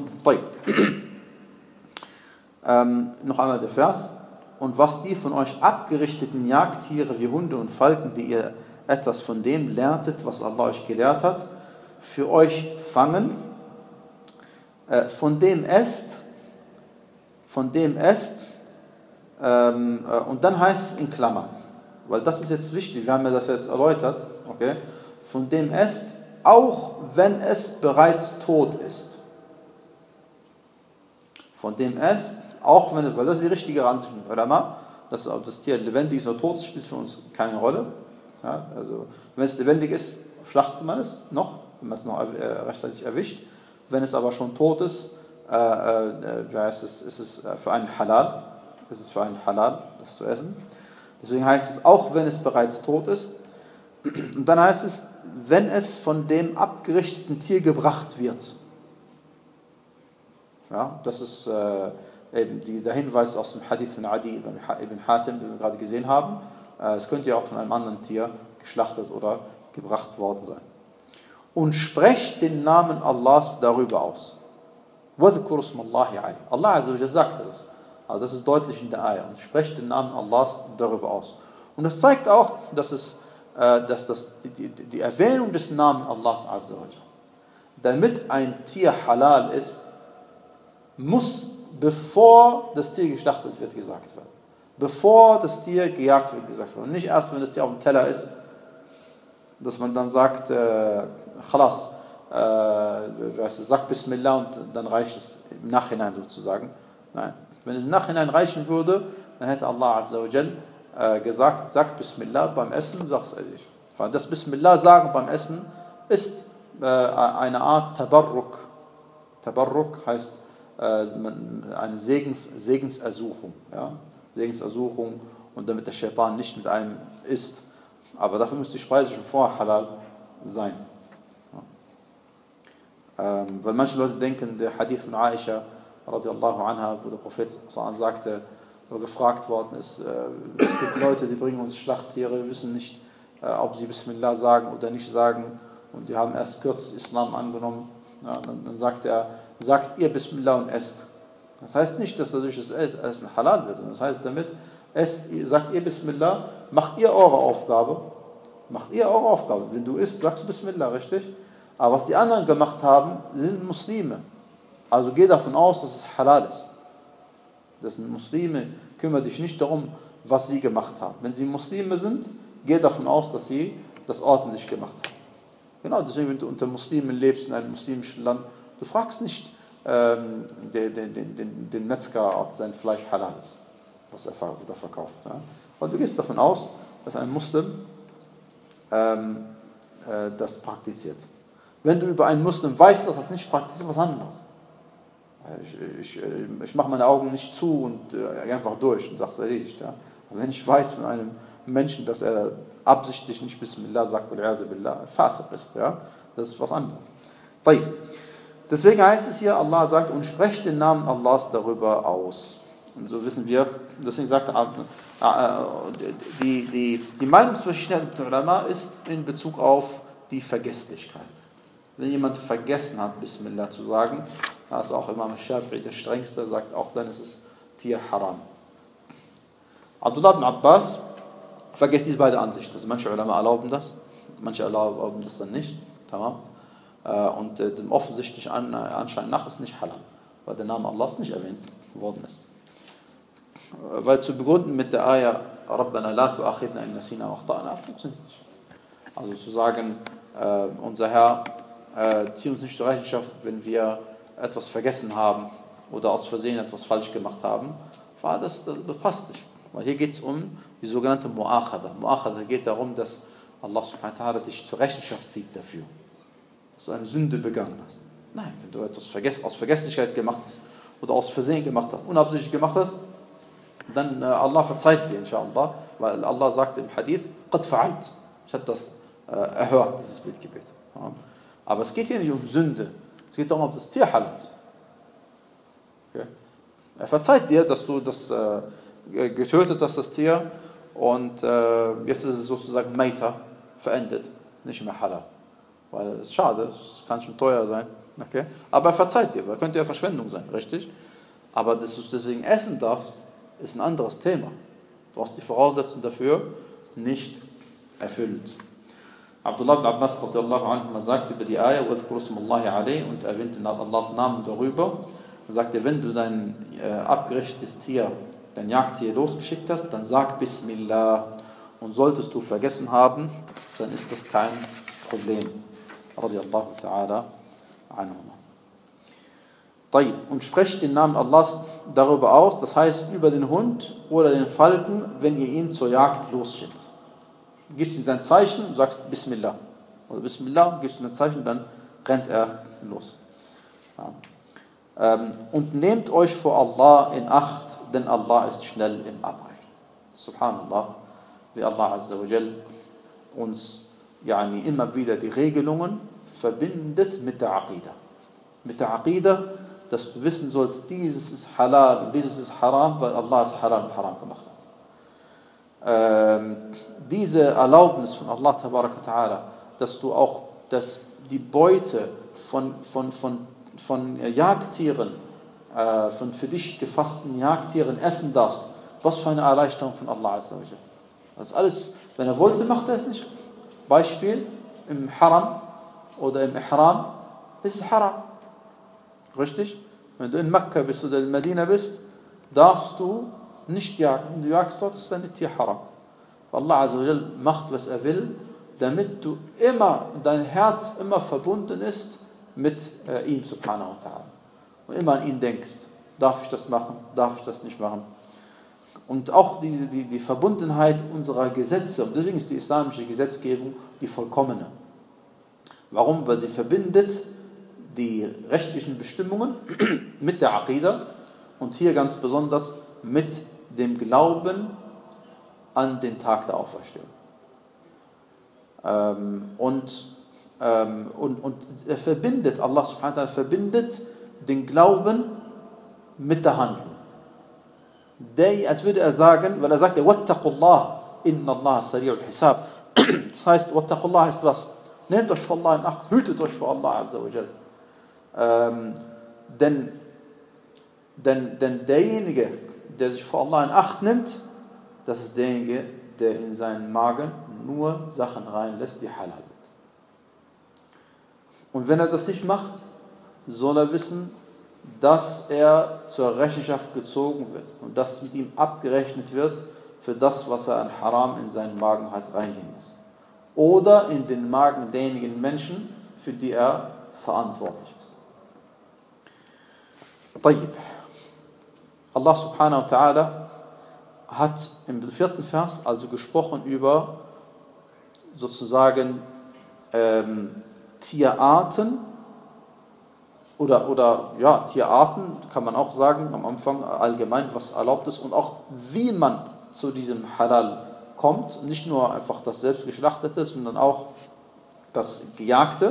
ähm, noch einmal der Vers. Und was die von euch abgerichteten Jagdtiere wie Hunde und Falken, die ihr etwas von dem lerntet, was Allah euch gelehrt hat, für euch fangen, äh, von dem esst, von dem esst, ähm, äh, und dann heißt es in Klammern, weil das ist jetzt wichtig, wir haben ja das jetzt erläutert, okay, von dem esst, auch wenn es bereits tot ist. Von dem esst, auch wenn, weil das ist die richtige Ansicht von Ulama, dass ob das Tier lebendig ist oder tot ist, spielt für uns keine Rolle. Ja, also wenn es lebendig ist, schlachtet man es noch, wenn man es noch äh, rechtzeitig erwischt. Wenn es aber schon tot ist, äh, äh, ist es, ist es für einen Halal, ist es für einen Halal, das zu essen. Deswegen heißt es, auch wenn es bereits tot ist. Und dann heißt es, wenn es von dem abgerichteten Tier gebracht wird. Ja, das ist äh, eben dieser Hinweis aus dem Hadith von Adi ibn Hatim, den wir gerade gesehen haben. Äh, es könnte ja auch von einem anderen Tier geschlachtet oder gebracht worden sein. Und sprecht den Namen Allahs darüber aus. Allah Azza wa Jalla sagte das. Also das ist deutlich in der Ayah. Und sprecht den Namen Allahs darüber aus. Und das zeigt auch, dass, es, äh, dass das, die, die Erwähnung des Namens Allahs Azza wa Jalla, damit ein Tier halal ist, muss, bevor das Tier geschlachtet wird, gesagt werden. Bevor das Tier gejagt wird, gesagt werden. Und nicht erst, wenn das Tier auf dem Teller ist, dass man dann sagt, äh, Khalas, äh, sagt Bismillah und dann reicht es im Nachhinein sozusagen. Nein. Wenn es im Nachhinein reichen würde, dann hätte Allah Azza wa Jal äh, gesagt, sagt Bismillah beim Essen, sag's ehrlich. Das Bismillah sagen beim Essen ist äh, eine Art Tabarruk. Tabarruk heißt äh, eine Segens, Segensersuchung. Ja? Segensersuchung, und damit der Shaitan nicht mit einem isst. Aber dafür müsste die Speise schon vorher halal sein. Ja. Ähm, weil manche Leute denken, der Hadith von Aisha, radiallahu anha, wo der Prophet sagte, wo gefragt worden ist, äh, es gibt Leute, die bringen uns Schlachttiere, wissen nicht, äh, ob sie Bismillah sagen oder nicht sagen, und die haben erst kürzlich Islam angenommen. Ja, dann, dann sagt er, sagt ihr Bismillah und esst. Das heißt nicht, dass dadurch das Essen halal wird. Das heißt damit, esst, sagt ihr Bismillah, macht ihr eure Aufgabe, macht ihr eure Aufgabe. Wenn du isst, sagst du Bismillah, richtig? Aber was die anderen gemacht haben, sind Muslime. Also geh davon aus, dass es halal ist. Das sind Muslime, kümmere dich nicht darum, was sie gemacht haben. Wenn sie Muslime sind, geh davon aus, dass sie das ordentlich gemacht haben. Genau, deswegen, wenn du unter Muslimen lebst in einem muslimischen Land, du fragst nicht ähm, den, den, den, den Metzger, ob sein Fleisch halal ist, was er verkauft. Ja? Und du gehst davon aus, dass ein Muslim ähm, äh, das praktiziert. Wenn du über einen Muslim weißt, dass er das nicht praktiziert, was anderes. Ich, ich, ich mache meine Augen nicht zu und äh, einfach durch und sage es erledigt. Ja? Aber wenn ich weiß von einem Menschen, dass er absichtlich nicht Bismillah sagt, Billah, Fasiq ist, ja? Das ist was anderes. Deswegen heißt es hier, Allah sagt, und sprecht den Namen Allahs darüber aus. Und so wissen wir, deswegen sagt er, die, die, die Meinungsverschiedenheit der Ulama ist in Bezug auf die Vergesslichkeit. Wenn jemand vergessen hat, Bismillah zu sagen, da ist auch Imam Shafi'i der Strengste, sagt auch, dann ist es Tier haram. Abdullah ibn Abbas vergesst diese beide Ansichten. Also manche Ulama erlauben das, manche erlauben das dann nicht. Tamam. Und dem offensichtlichen Anschein nach ist es nicht halal, weil der Name Allahs nicht erwähnt worden ist. Weil zu begründen mit der Ayah Rabbana la tu'akhidna in nasina wa akhta'na funktioniert nicht. Also zu sagen, äh, unser Herr, äh, zieh uns nicht zur Rechenschaft, wenn wir etwas vergessen haben oder aus Versehen etwas falsch gemacht haben, war das, das, das passt nicht. Weil hier geht es um die sogenannte Mu'akhada. Mu'akhada geht darum, dass Allah subhanahu wa ta'ala dich zur Rechenschaft zieht dafür, dass du eine Sünde begangen hast. Nein, wenn du etwas vergess, aus Vergesslichkeit gemacht hast oder aus Versehen gemacht hast, unabsichtlich gemacht hast, dann äh, Allah verzeiht dir, inshallah, weil Allah sagt im Hadith, qad fa'alt. Ich habe das äh, erhört, dieses Bittgebet. Ja. Aber es geht hier nicht um Sünde, es geht darum, ob das Tier halal ist. Okay. Er verzeiht dir, dass du das äh, getötet hast, das Tier, und äh, jetzt ist es sozusagen Maita, verendet, nicht mehr halal. Weil es ist schade, es kann schon teuer sein. Okay. Aber er verzeiht dir, weil könnte ja Verschwendung sein, richtig? Aber dass du es deswegen essen darfst, ist ein anderes Thema. Du hast die Voraussetzungen dafür nicht erfüllt. Abdullah ibn Abbas radiallahu anhu sagt über die Ayah und erwähnt in Allahs Namen darüber. Er sagt, wenn du dein äh, abgerichtetes Tier, dein Jagdtier losgeschickt hast, dann sag Bismillah. Und solltest du vergessen haben, dann ist das kein Problem. Radiallahu ta'ala anhu. Und sprecht den Namen Allahs darüber aus, das heißt über den Hund oder den Falken, wenn ihr ihn zur Jagd losschickt. Gibst ihm sein Zeichen und sagst Bismillah. Oder Bismillah, gibst ihm ein Zeichen, dann rennt er los. Ja. Ähm, und nehmt euch vor Allah in Acht, denn Allah ist schnell im Abrechen. Subhanallah, wie Allah Azza wa Jal uns yani, immer wieder die Regelungen verbindet mit der Aqidah. Mit der Aqidah, dass du wissen sollst, dieses ist halal und dieses ist haram, weil Allah es halal und haram gemacht hat. Ähm, diese Erlaubnis von Allah tabaraka ta'ala, dass du auch das, die Beute von, von, von, von Jagdtieren, äh, von für dich gefassten Jagdtieren essen darfst, was für eine Erleichterung von Allah Azza wa Jalla. Das alles, wenn er wollte, macht er es nicht. Beispiel, im Haram oder im Ihram ist es haram. Richtig? Wenn du in Mekka bist oder in Medina bist, darfst du nicht jagen. Wenn du jagst, dort ist dein Tier haram. Allah Azza wa Jal macht, was er will, damit du immer, dein Herz immer verbunden ist mit äh, ihm, subhanahu wa ta'ala. Und immer an ihn denkst. Darf ich das machen? Darf ich das nicht machen? Und auch die, die, die Verbundenheit unserer Gesetze. Und deswegen ist die islamische Gesetzgebung die vollkommene. Warum? Weil sie verbindet die rechtlichen Bestimmungen mit der Aqidah und hier ganz besonders mit dem Glauben an den Tag der Auferstehung. Ähm, und, ähm, und, und er verbindet, Allah subhanahu wa ta'ala verbindet den Glauben mit der Handlung. Der, als würde er sagen, weil er sagt, Wattaqullah, inna Allah sari'ul hisab. Das heißt, Wattaqullah heißt was? Nehmt euch vor Allah in Acht, hütet euch vor Allah azza wa jal. Ähm, denn, denn, denn derjenige, der sich vor Allah in Acht nimmt, das ist derjenige, der in seinen Magen nur Sachen reinlässt, die halal sind. Und wenn er das nicht macht, soll er wissen, dass er zur Rechenschaft gezogen wird und dass mit ihm abgerechnet wird für das, was er an Haram in seinen Magen hat reingehen lassen. Oder in den Magen derjenigen Menschen, für die er verantwortlich ist. طيب. Allah subhanahu wa ta'ala hat im vierten Vers also gesprochen über sozusagen ähm, Tierarten oder, oder ja, Tierarten, kann man auch sagen, am Anfang allgemein, was erlaubt ist und auch wie man zu diesem Halal kommt. Nicht nur einfach das selbstgeschlachtete, sondern auch das Gejagte.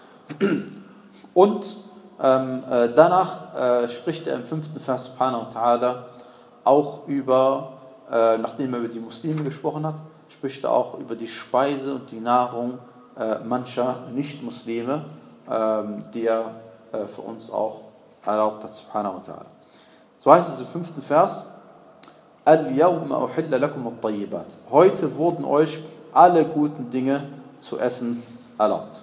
Und ähm, äh, danach äh, spricht er im fünften Vers subhanahu wa ta'ala auch über, äh, nachdem er über die Muslime gesprochen hat, spricht er auch über die Speise und die Nahrung äh, mancher Nicht-Muslime, äh, die er äh, für uns auch erlaubt hat, subhanahu wa ta'ala. So heißt es im fünften Vers, Al-Yawma uhilla lakum at-tayyibat. Heute wurden euch alle guten Dinge zu essen erlaubt.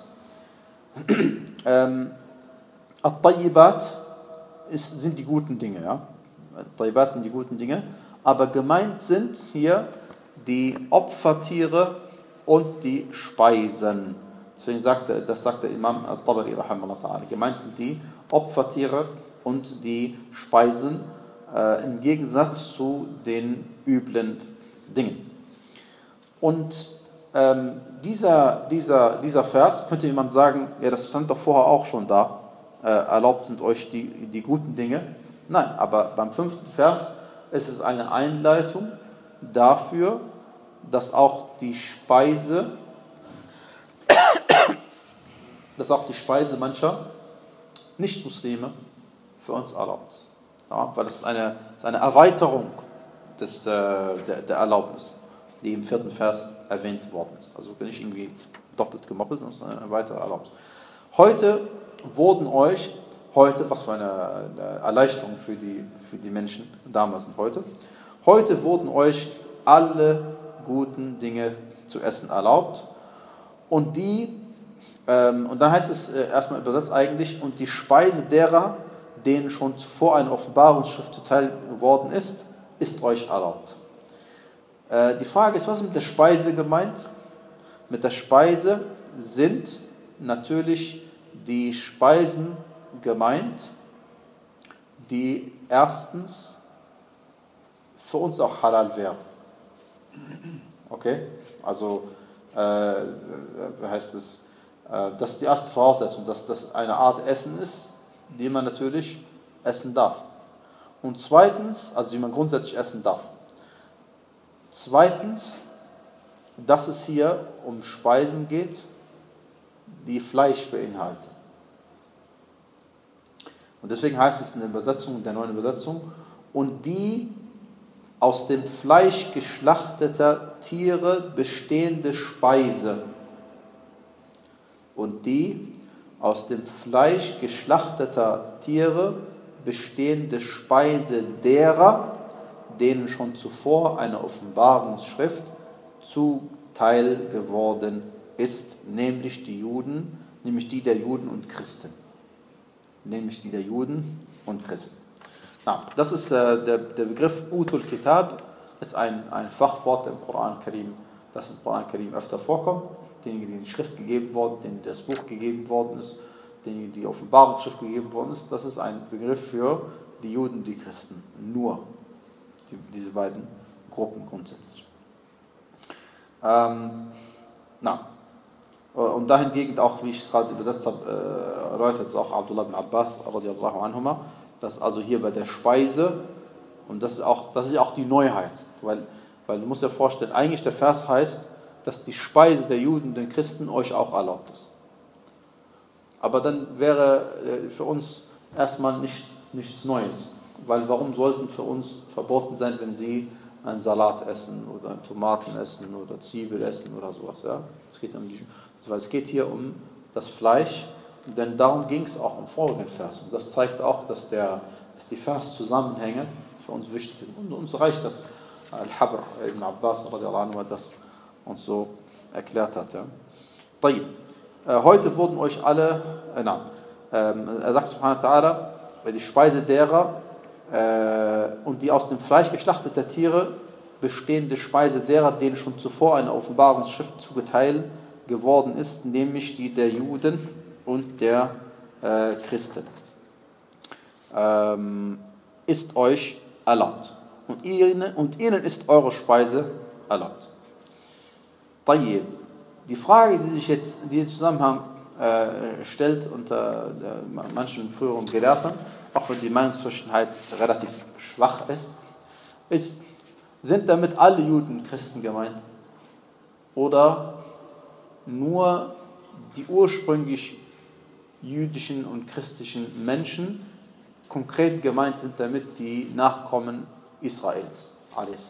ähm, At-Tayyibat sind die guten Dinge, ja. At-Tayyibat sind die guten Dinge, aber gemeint sind hier die Opfertiere und die Speisen. Deswegen sagt er, das sagt der Imam Al-Tabari rahimahullah ta'ala. Gemeint sind die Opfertiere und die Speisen äh, im Gegensatz zu den üblen Dingen. Und ähm, dieser, dieser, dieser Vers, könnte jemand sagen, ja, das stand doch vorher auch schon da, äh, erlaubt sind euch die, die guten Dinge. Nein, aber beim fünften Vers ist es eine Einleitung dafür, dass auch die Speise, dass auch die Speise mancher Nicht-Muslime für uns erlaubt ist. Ja, weil das ist eine, das ist eine Erweiterung des, äh, der, der Erlaubnis, die im vierten Vers erwähnt worden ist. Also nicht irgendwie doppelt gemoppelt, sondern eine weitere Erlaubnis. Heute wurden euch, heute, was für eine, eine Erleichterung für die, für die Menschen damals und heute, heute wurden euch alle guten Dinge zu essen erlaubt und die, ähm, und dann heißt es äh, erstmal übersetzt eigentlich, und die Speise derer, denen schon zuvor eine Offenbarungsschrift zuteil geworden ist, ist euch erlaubt. Äh, die Frage ist, was ist mit der Speise gemeint? Mit der Speise sind natürlich die Speisen gemeint, die erstens für uns auch halal wären. Okay? Also, äh, wie heißt es? Äh, das ist die erste Voraussetzung, dass das eine Art Essen ist, die man natürlich essen darf. Und zweitens, also die man grundsätzlich essen darf. Zweitens, dass es hier um Speisen geht, die Fleisch beinhalten. Und deswegen heißt es in der Übersetzung, in der neuen Übersetzung, und die aus dem Fleisch geschlachteter Tiere bestehende Speise. Und die aus dem Fleisch geschlachteter Tiere bestehende Speise derer, denen schon zuvor eine Offenbarungsschrift zuteil geworden ist, nämlich die Juden, nämlich die der Juden und Christen. Nämlich die der Juden und Christen. Na, das ist äh, der, der Begriff Utul Kitab, ist ein, ein Fachwort im Koran Karim, das im Koran Karim öfter vorkommt. Diejenigen, denen die Schrift gegeben worden, denen das Buch gegeben worden ist, denen die Offenbarungsschrift gegeben worden ist, das ist ein Begriff für die Juden und die Christen. Nur die, diese beiden Gruppen grundsätzlich. Ähm, na, und dahingegen auch, wie ich es gerade übersetzt habe, erläutert es auch Abdullah ibn Abbas radiallahu anhuma, dass also hier bei der Speise, und das ist auch, das ist auch die Neuheit, weil, weil du musst dir vorstellen, eigentlich der Vers heißt, dass die Speise der Juden, den Christen, euch auch erlaubt ist. Aber dann wäre für uns erstmal nicht, nichts Neues, weil warum sollten für uns verboten sein, wenn sie einen Salat essen oder Tomaten essen oder Zwiebel essen oder sowas. Ja? Es geht um die, weil es geht hier um das Fleisch, denn darum ging es auch im vorigen Vers. Und das zeigt auch, dass, der, dass die Verszusammenhänge für uns wichtig sind. Und uns reicht, dass Al-Habr ibn Abbas radiallahu anhu das uns so erklärt hat. Ja? Tayyib. Heute wurden euch alle, äh, nein, ähm, er sagt subhanahu wa ta'ala, die Speise derer äh, und die aus dem Fleisch geschlachteter Tiere bestehende Speise derer, denen schon zuvor eine Offenbarungsschrift zugeteilt geworden ist, nämlich die der Juden und der äh, Christen, ähm, ist euch erlaubt. Und ihnen, und ihnen ist eure Speise erlaubt. Tayyib. Die Frage, die sich jetzt in diesem Zusammenhang äh, stellt unter äh, manchen früheren Gelehrten, auch wenn die Meinungsverschiedenheit relativ schwach ist, ist, sind damit alle Juden und Christen gemeint? Oder nur die ursprünglich jüdischen und christlichen Menschen? Konkret gemeint sind damit die Nachkommen Israels.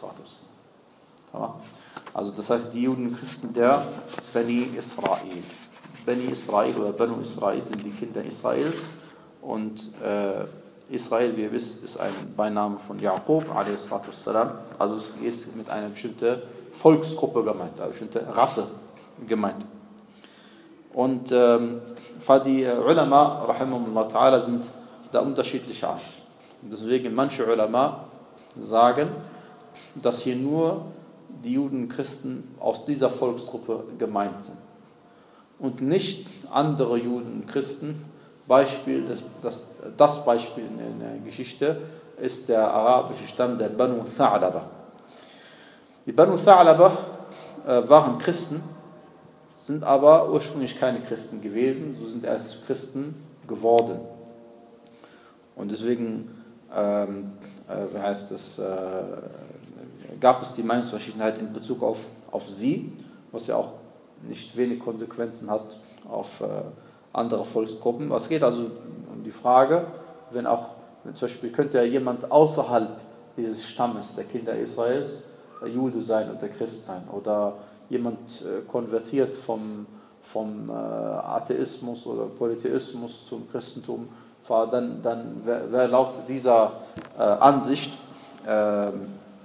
Also das heißt die Juden und Christen der Bani Israel. Bani Israel oder Banu Israel sind die Kinder Israels und äh, Israel, wie ihr wisst, ist ein Beiname von Jakob, also es ist mit einer bestimmten Volksgruppe gemeint, eine bestimmte Rasse gemeint. Und ähm, die Ulama, rahimahumullah ta'ala, sind da unterschiedliche Ansichten. Deswegen manche Ulama sagen, dass hier nur die Juden und Christen aus dieser Volksgruppe gemeint sind. Und nicht andere Juden und Christen. Beispiel, das, das, das Beispiel in der Geschichte ist der arabische Stamm der Banu Tha'laba. Die Banu Tha'laba äh, waren Christen, sind aber ursprünglich keine Christen gewesen, so sind erst zu Christen geworden. Und deswegen ähm, äh, wie heißt es, äh, gab es die Meinungsverschiedenheit in Bezug auf, auf sie, was ja auch nicht wenig Konsequenzen hat auf äh, andere Volksgruppen. Es geht also um die Frage, wenn auch, wenn zum Beispiel könnte ja jemand außerhalb dieses Stammes der Kinder Israels Jude sein oder Christ sein, oder jemand äh, konvertiert vom, vom äh, Atheismus oder Polytheismus zum Christentum, war dann, dann wäre wär laut dieser äh, Ansicht äh, äh,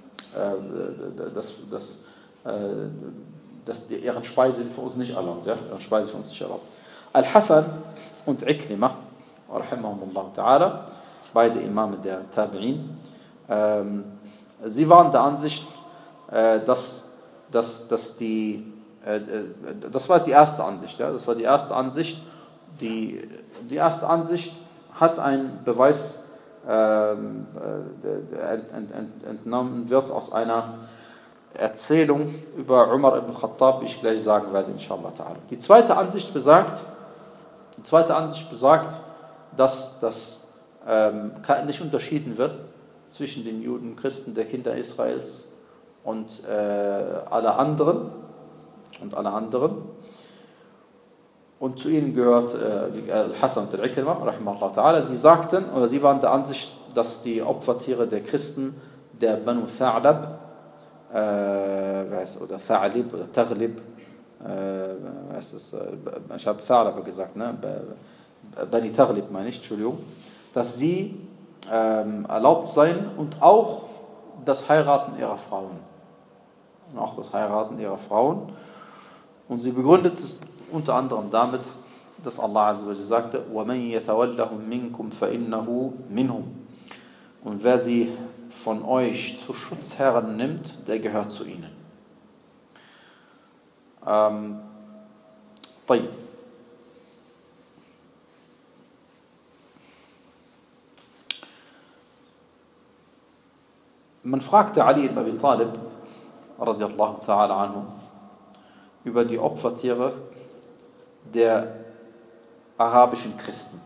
dass, dass, äh, dass die, ihren Speise für uns nicht erlaubt, ja? Ihren Speise für uns nicht erlaubt. Al-Hasan und Ikrima, rahimahumullah ta'ala, beide Imame der Tabi'in, ähm, sie waren der Ansicht, äh, dass, dass, dass die, äh, das war die erste Ansicht, ja? Das war die erste Ansicht, die, die erste Ansicht hat einen Beweis ähm, äh, ent, ent, ent, entnommen wird aus einer Erzählung über Umar ibn Khattab, wie ich gleich sagen werde, inshallah ta'ala. Die zweite Ansicht besagt, die zweite Ansicht besagt, dass das ähm, nicht unterschieden wird zwischen den Juden und Christen der Kinder Israels und äh, alle anderen und alle anderen. Und zu ihnen gehört äh, Al-Hasan und Al-Ikrima, rahimahullah ta'ala. Sie sagten, oder sie waren der Ansicht, dass die Opfertiere der Christen, der Banu Tha'lab, äh, oder Tha'lib oder Taghlib, äh, ist, äh, ich habe Tha'lab gesagt, ne? Bani Taghlib meine ich, Entschuldigung, dass sie ähm, erlaubt seien und auch das Heiraten ihrer Frauen. Und auch das Heiraten ihrer Frauen. Und sie begründet es unter anderem damit, dass Allah Azza wa Jalla sagte, وَمَنْ يَتَوَلَّهُمْ مِنْكُمْ فَإِنَّهُ مِنْهُمْ. Und wer sie von euch zu Schutzherren nimmt, der gehört zu ihnen. Ähm, طيب. Man fragte Ali ibn Abi Talib, radiallahu ta'ala anhu, über die Opfertiere der arabischen Christen.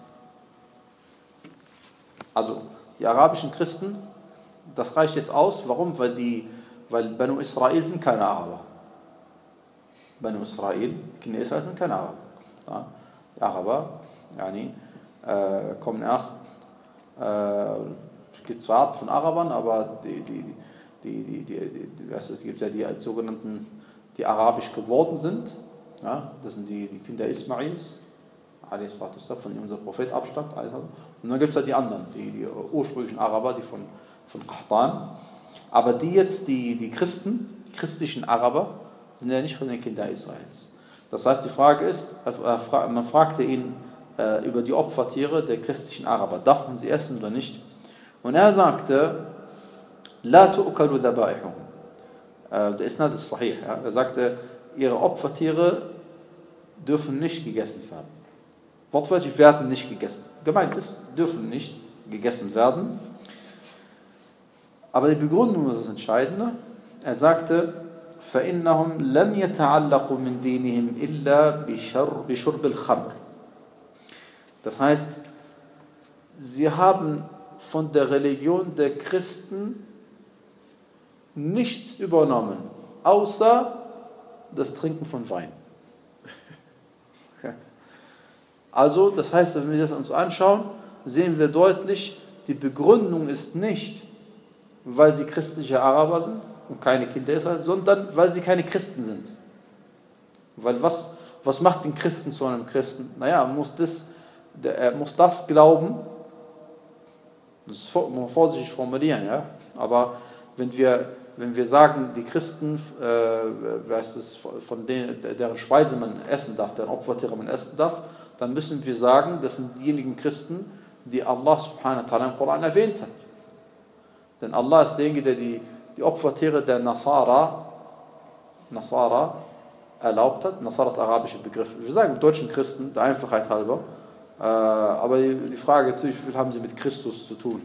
Also die arabischen Christen, das reicht jetzt aus. Warum? Weil, die, weil Banu Israel sind keine Araber. Banu Israel, die Kinder Israel sind keine Araber. Ja, die Araber yani, äh, kommen erst, äh, es gibt zwar Arten von Arabern, aber die, die, die, die, die, die, es gibt ja die sogenannten, die arabisch geworden sind. Ja, das sind die, die Kinder Ismails, von dem unser Prophet abstammt. Und dann gibt es ja die anderen, die, die ursprünglichen Araber, die von, von Qahtan. Aber die jetzt, die, die Christen, die christlichen Araber, sind ja nicht von den Kindern Israels. Das heißt, die Frage ist, man fragte ihn äh, über die Opfertiere der christlichen Araber. Darf man sie essen oder nicht? Und er sagte, La tu'kalu dhabaihum. Der Isnad ist sahih. Ja? Er sagte, ihre Opfertiere dürfen nicht gegessen werden. Wortwörtlich werden nicht gegessen. Gemeint ist, dürfen nicht gegessen werden. Aber die Begründung ist das Entscheidende. Er sagte, فَإِنَّهُمْ لَمْ يَتَعَلَّقُوا مِنْ دِينِهِمْ إِلَّا بِشُرْبِ الْخَمْرِ. Das heißt, sie haben von der Religion der Christen nichts übernommen, außer das Trinken von Wein. Okay. Also, das heißt, wenn wir das uns anschauen, sehen wir deutlich, die Begründung ist nicht, weil sie christliche Araber sind und keine Kinder Israels, sondern weil sie keine Christen sind. Weil was, was macht den Christen zu einem Christen? Naja, er muss das, er muss das glauben, das ist vorsichtig formulieren, ja, aber wenn wir, wenn wir sagen, die Christen, äh, heißt es, von denen, deren Speise man essen darf, deren Opfertiere man essen darf, dann müssen wir sagen, das sind diejenigen Christen, die Allah subhanahu wa ta'ala im Koran erwähnt hat. Denn Allah ist derjenige, der die, die Opfertiere der Nasara, Nasara erlaubt hat. Nasara ist der arabische Begriff. Wir sagen im deutschen Christen, der Einfachheit halber. Äh, aber die, die Frage ist, wie viel haben sie mit Christus zu tun?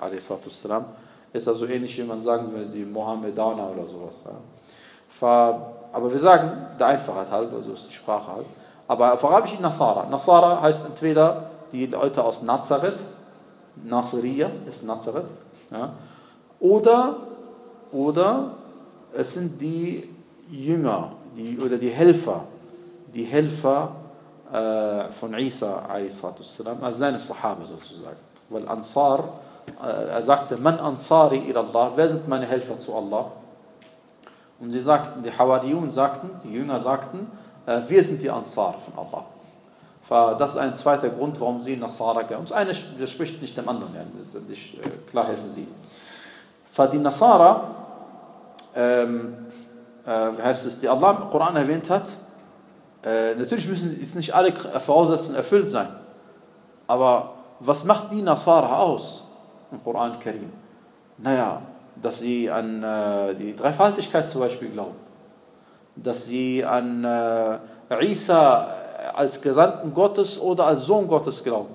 Ist also ähnlich, wie man sagen will, die Mohammedaner oder sowas. Ja. Aber wir sagen, der Einfachheit halber, so ist die Sprache halt. Aber auf Arabisch Nasara. Nasara heißt entweder die Leute aus Nazareth, Nasiriya ist Nazareth, ja, oder, oder es sind die Jünger die, oder die Helfer, die Helfer äh, von Isa, also seine Sahaba sozusagen. Weil Ansar, äh, er sagte, Man Ansari ila Allah, wer sind meine Helfer zu Allah? Und sie sagten, die Hawariyun sagten, die Jünger sagten, äh, wir sind die Ansar von Allah. Das ist ein zweiter Grund, warum sie Nasara gehen. Und das eine widerspricht nicht dem anderen. Das ist nicht, klar helfen sie. Die Nasara, ähm, äh, heißt es, die Allah im Koran erwähnt hat, äh, natürlich müssen jetzt nicht alle Voraussetzungen erfüllt sein. Aber was macht die Nasara aus im Koran Karim? Naja, dass sie an äh, die Dreifaltigkeit zum Beispiel glauben. Dass sie an äh, Isa als Gesandten Gottes oder als Sohn Gottes glauben.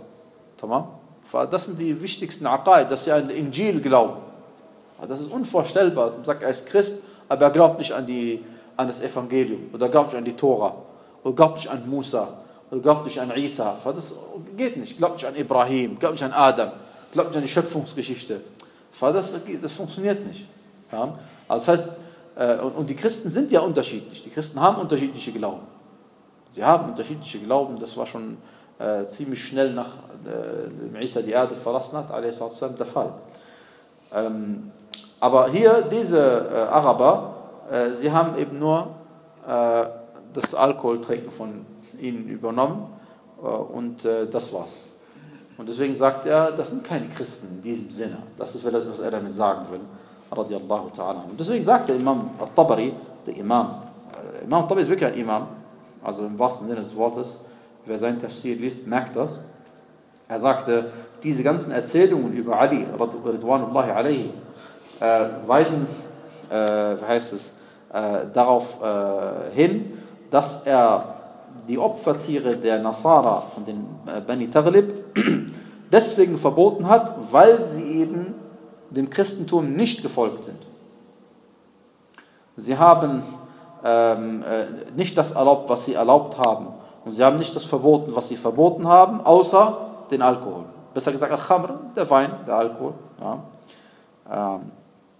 Das sind die wichtigsten Aqaid, dass sie an den Injil glauben. Das ist unvorstellbar. Man sagt, er ist Christ, aber er glaubt nicht an, die, an das Evangelium oder glaubt nicht an die Tora oder glaubt nicht an Musa oder glaubt nicht an Isa. Das geht nicht. Glaubt nicht an Ibrahim, glaubt nicht an Adam, glaubt nicht an die Schöpfungsgeschichte. Das, das funktioniert nicht. Also das heißt, und die Christen sind ja unterschiedlich. Die Christen haben unterschiedliche Glauben. Sie haben unterschiedliche Glauben, das war schon äh, ziemlich schnell nach äh, Isa die Erde verlassen hat, der Fall. Ähm, aber hier, diese äh, Araber, äh, sie haben eben nur äh, das Alkoholtrinken von ihnen übernommen äh, und äh, das war's. Und deswegen sagt er, das sind keine Christen in diesem Sinne. Das ist, was er damit sagen will. Radiallahu ta'ala. Und deswegen sagt der Imam al-Tabari, der Imam, äh, Imam al-Tabari ist wirklich ein Imam, also im wahrsten Sinne des Wortes, wer seinen Tafsir liest, merkt das. Er sagte, diese ganzen Erzählungen über Ali, Ridwanullahi alayhi, äh, weisen, äh, wie heißt es, äh, darauf äh, hin, dass er die Opfertiere der Nasara von den äh, Bani Taghlib deswegen verboten hat, weil sie eben dem Christentum nicht gefolgt sind. Sie haben Ähm, äh, nicht das erlaubt, was sie erlaubt haben, Und sie haben nicht das verboten, was sie verboten haben, außer den Alkohol. Besser gesagt, Al-Khamr, der Wein, der Alkohol. Ja. Ähm.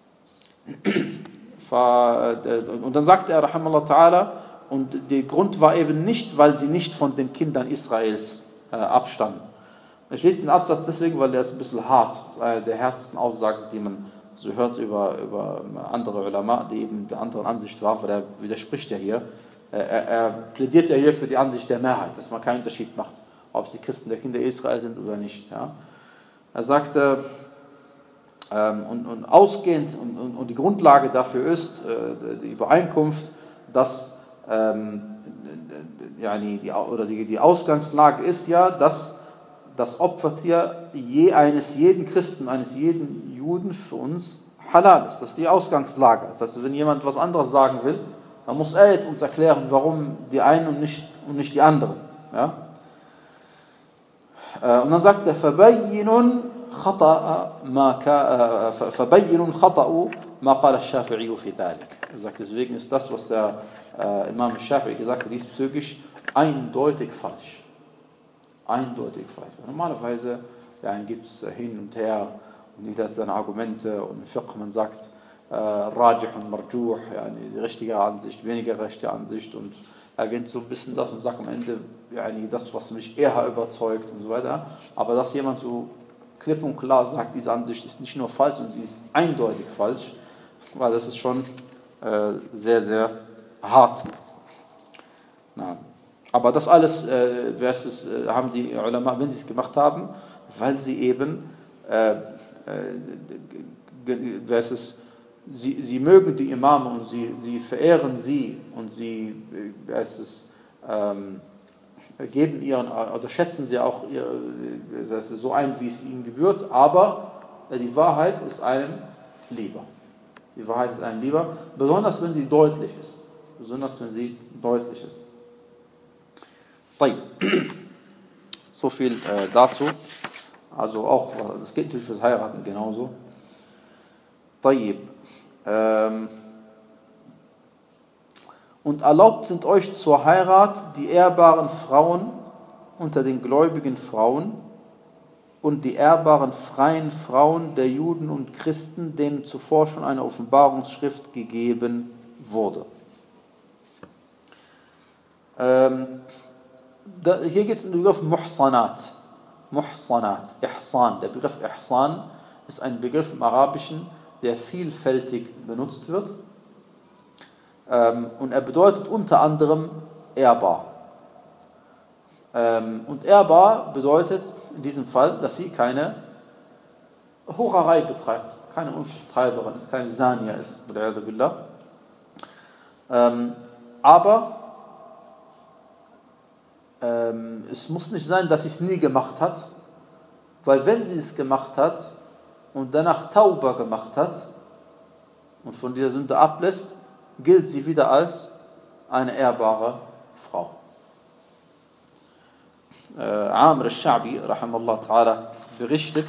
Und dann sagte er, Rahimallah Ta'ala, und der Grund war eben nicht, weil sie nicht von den Kindern Israels äh, abstammen. Ich lese den Absatz deswegen, weil der ist ein bisschen hart. Das ist eine der härtesten Aussagen, die man so hört über, über andere Ulama, die eben der anderen Ansicht waren, weil er widerspricht ja hier. Er, er plädiert ja hier für die Ansicht der Mehrheit, dass man keinen Unterschied macht, ob sie Christen der Kinder Israel sind oder nicht. Ja. Er sagte, ähm, und, und ausgehend, und, und, und die Grundlage dafür ist, äh, die Übereinkunft, dass ähm, ja, die, oder die, die Ausgangslage ist ja, dass das Opfertier je eines jeden Christen, eines jeden Juden für uns halal ist. Das ist die Ausgangslage. Das heißt, wenn jemand was anderes sagen will, dann muss er jetzt uns erklären, warum die einen und nicht, und nicht die anderen. Ja? Und dann sagt er, فَبَيِّنٌ خَطَأَ مَا فَبَيِّنٌ خَطَأُ مَا قَالَ الشَّافِعِيُّ فِي ذَلِكَ. Er sagt, deswegen ist das, was der äh, Imam Shafi'i gesagt hat, diesbezüglich eindeutig falsch. Eindeutig falsch. Normalerweise ja, gibt es hin und her und jeder hat seine Argumente und im Fiqh man sagt, äh, Rajih und Marjuh, ja, die richtige Ansicht, weniger rechte Ansicht und erwähnt so ein bisschen das und sagt am Ende ja, das, was mich eher überzeugt und so weiter. Aber dass jemand so klipp und klar sagt, diese Ansicht ist nicht nur falsch, sondern sie ist eindeutig falsch, weil das ist schon äh, sehr, sehr hart. Na. Aber das alles äh, es, äh, haben die Ulama, wenn sie es gemacht haben, weil sie eben, äh, äh, es, sie, sie mögen die Imame und sie, sie verehren sie und sie äh, es, ähm, geben ihren, oder schätzen sie auch ihr, es, so ein, wie es ihnen gebührt, aber äh, die Wahrheit ist einem lieber. Die Wahrheit ist einem lieber, besonders wenn sie deutlich ist. Besonders wenn sie deutlich ist. So viel äh, dazu. Also auch, das geht natürlich fürs Heiraten genauso. Ähm, und erlaubt sind euch zur Heirat die ehrbaren Frauen unter den gläubigen Frauen und die ehrbaren freien Frauen der Juden und Christen, denen zuvor schon eine Offenbarungsschrift gegeben wurde. Ähm, Da, hier geht es um den Begriff Muhsanat. Muhsanat, Ihsan. Der Begriff Ihsan ist ein Begriff im Arabischen, der vielfältig benutzt wird. Ähm, und er bedeutet unter anderem ehrbar. Ähm, und ehrbar bedeutet in diesem Fall, dass sie keine Hurerei betreibt, keine Unvertreiberin ist, keine Zania ist. Ähm, aber Ähm, es muss nicht sein, dass sie es nie gemacht hat, weil wenn sie es gemacht hat und danach Tauba gemacht hat und von dieser Sünde ablässt, gilt sie wieder als eine ehrbare Frau. Äh, Amr al-Sha'bi, rahimallah ta'ala, berichtet,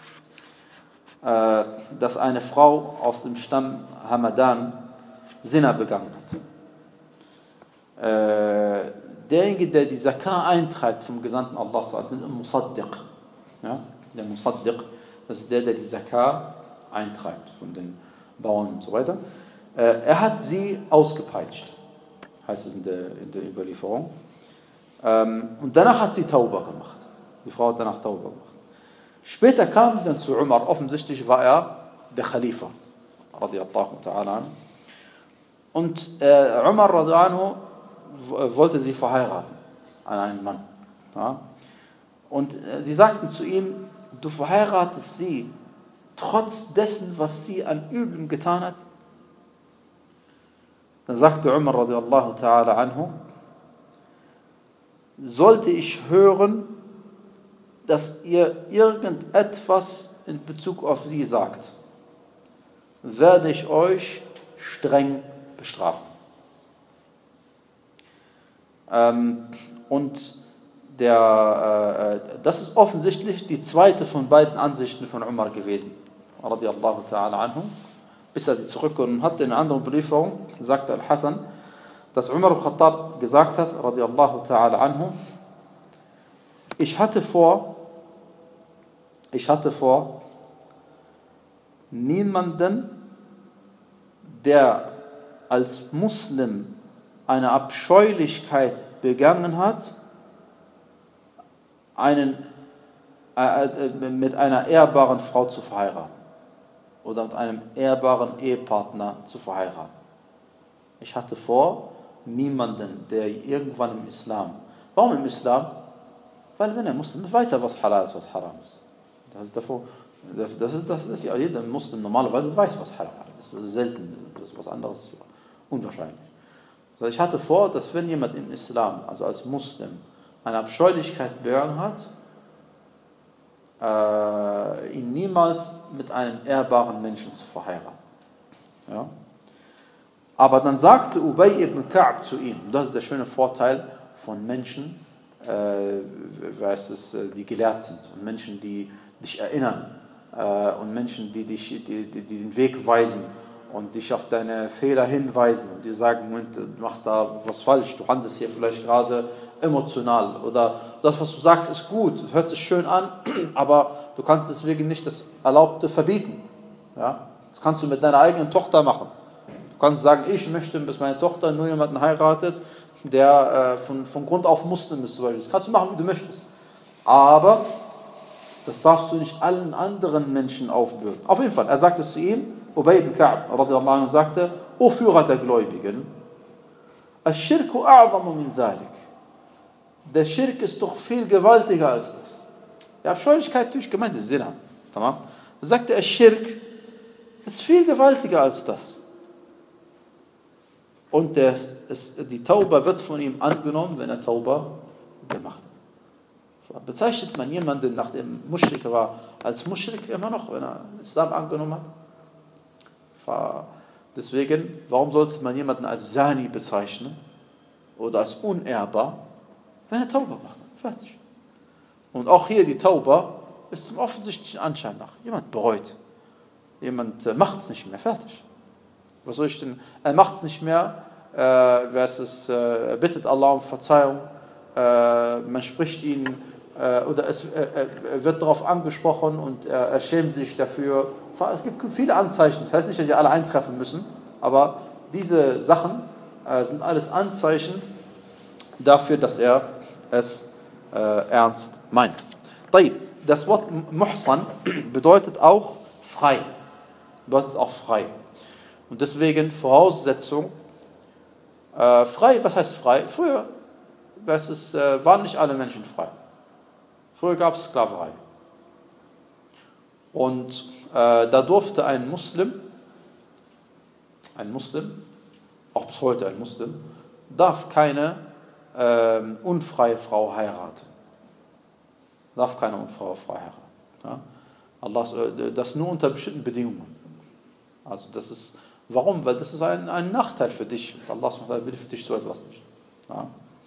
äh, dass eine Frau aus dem Stamm Hamadan Zina begangen hat. Äh, Derjenige, der die Zakah eintreibt vom Gesandten Allah, der Musaddiq, ja, der Musaddiq, das ist der, der die Zakah eintreibt von den Bauern und so weiter. Er hat sie ausgepeitscht, heißt es in der, in der Überlieferung. Und danach hat sie Tauba gemacht. Die Frau hat danach Tauba gemacht. Später kam sie dann zu Umar. Offensichtlich war er der Khalifa, radiyallahu ta'ala. Und äh, Umar radiyallahu wollte sie verheiraten an einen Mann. Ja? Und sie sagten zu ihm, du verheiratest sie trotz dessen, was sie an Übeln getan hat. Dann sagte Umar radiallahu ta'ala anhu, sollte ich hören, dass ihr irgendetwas in Bezug auf sie sagt, werde ich euch streng bestrafen. Ähm, und der, äh, das ist offensichtlich die zweite von beiden Ansichten von Umar gewesen, radiallahu ta'ala anhu, bis er sie zurückgenommen hat. In einer anderen Überlieferung sagte Al-Hasan, dass Umar al-Khattab gesagt hat, radiallahu ta'ala anhu, ich hatte vor, ich hatte vor, niemanden, der als Muslim eine Abscheulichkeit begangen hat, einen, äh, mit einer ehrbaren Frau zu verheiraten oder mit einem ehrbaren Ehepartner zu verheiraten. Ich hatte vor, niemanden, der irgendwann im Islam, warum im Islam? Weil wenn er Muslim ist, weiß er, was halal ist, was haram ist. Das ist, davor, das ist, das ist ja jeder Muslim normalerweise weiß, was haram ist. Das ist selten, das ist was anderes, ist unwahrscheinlich. Also ich hatte vor, dass wenn jemand im Islam, also als Muslim, eine Abscheulichkeit begangen hat, äh, ihn niemals mit einem ehrbaren Menschen zu verheiraten. Ja? Aber dann sagte Ubay ibn Ka'b zu ihm, das ist der schöne Vorteil von Menschen, äh, weiß es, die gelehrt sind und Menschen, die dich erinnern äh, und Menschen, die, dich, die, die, die den Weg weisen und dich auf deine Fehler hinweisen und dir sagen, Moment, du machst da was falsch, du handelst hier vielleicht gerade emotional oder das, was du sagst, ist gut, hört sich schön an, aber du kannst deswegen nicht das Erlaubte verbieten. Ja? Das kannst du mit deiner eigenen Tochter machen. Du kannst sagen, ich möchte, bis meine Tochter nur jemanden heiratet, der äh, von, von Grund auf Muslim ist. Das kannst du machen, wie du möchtest. Aber das darfst du nicht allen anderen Menschen aufbürden. Auf jeden Fall, er sagte zu ihm, Ubay ibn Ka'b, radiallahu anhu, sagte, O Führer der Gläubigen, Ash-Shirku a'zamu min dhalik. Der Schirk ist doch viel gewaltiger als das. Die Abscheulichkeit durch gemeint ist Zina. Er sagte, Ash-Shirk ist viel gewaltiger als das. Und der, es, die Tauba wird von ihm angenommen, wenn er Tauba gemacht hat. Bezeichnet man jemanden, nachdem Muschrik war, als Muschrik immer noch, wenn er Islam angenommen hat? Deswegen, warum sollte man jemanden als Zani bezeichnen oder als unehrbar, wenn er Tauba macht? Fertig. Und auch hier die Tauba ist zum offensichtlichen Anschein nach. Jemand bereut. Jemand äh, macht es nicht mehr. Fertig. Was soll ich denn? Er macht es nicht mehr. Äh, wer es ist, äh, bittet Allah um Verzeihung. Äh, man spricht ihn äh, oder es äh, er wird darauf angesprochen und er, er schämt sich dafür. Es gibt viele Anzeichen. Das heißt nicht, dass sie alle eintreffen müssen, aber diese Sachen äh, sind alles Anzeichen dafür, dass er es äh, ernst meint. Das Wort Muhsan bedeutet auch frei. Bedeutet auch frei. Und deswegen Voraussetzung, äh, frei, was heißt frei? Früher es ist, äh, waren nicht alle Menschen frei. Früher gab es Sklaverei. Und äh, da durfte ein Muslim, ein Muslim, auch bis heute ein Muslim, darf keine äh, unfreie Frau heiraten. Darf keine unfreie Frau heiraten. Ja? Allah, das nur unter bestimmten Bedingungen. Also das ist, warum? Weil das ist ein, ein Nachteil für dich. Allah will für dich so etwas nicht. Ja?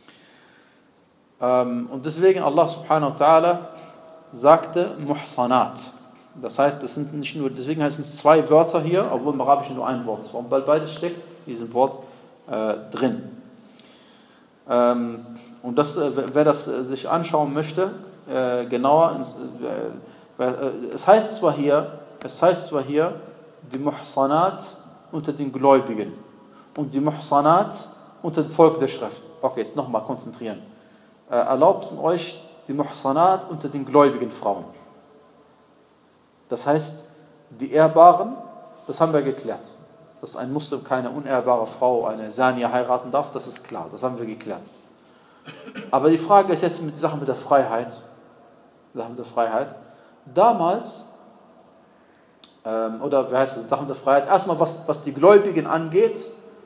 Ähm, und deswegen Allah subhanahu wa ta'ala sagte Muhsanat. Das heißt, das sind nicht nur, deswegen heißen es zwei Wörter hier, obwohl im Arabischen nur ein Wort ist. Weil beides steckt in diesem Wort äh, drin. Ähm, und das, äh, wer das äh, sich anschauen möchte, äh, genauer, äh, äh, es heißt zwar hier, es heißt zwar hier, die Muhsanat unter den Gläubigen und die Muhsanat unter dem Volk der Schrift. Okay, jetzt nochmal konzentrieren. Äh, erlaubt euch die Muhsanat unter den gläubigen Frauen. Das heißt, die Ehrbaren, das haben wir geklärt. Dass ein Muslim keine unehrbare Frau, eine Zania heiraten darf, das ist klar, das haben wir geklärt. Aber die Frage ist jetzt mit der Sache mit der Freiheit. Sache mit der Freiheit. Damals, ähm, oder wie heißt es, Sache mit der Freiheit, erstmal was, was die Gläubigen angeht,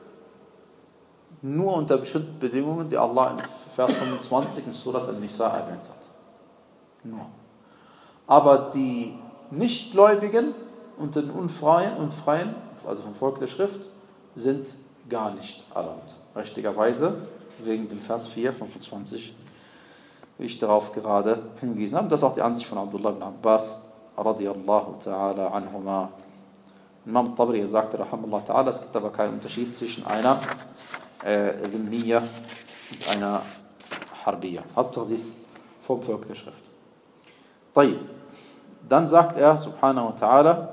nur unter bestimmten Bedingungen, die Allah in Vers fünfundzwanzig in Surat An-Nisa erwähnt hat. Nur. Aber die Nichtgläubigen unter den Unfreien und Freien, also vom Volk der Schrift, sind gar nicht erlaubt. Richtigerweise, wegen dem Vers vier, fünfundzwanzig, wie ich darauf gerade hingewiesen habe. Das ist auch die Ansicht von Abdullah ibn Abbas, radiyallahu ta'ala anhuma. Imam Tabari sagte, rahimahullah ta'ala, es gibt aber keinen Unterschied zwischen einer äh, Dhimmiya und einer Harbiya. Hauptsache sie ist vom Volk der Schrift. طيب. Dann sagt er, subhanahu wa ta'ala,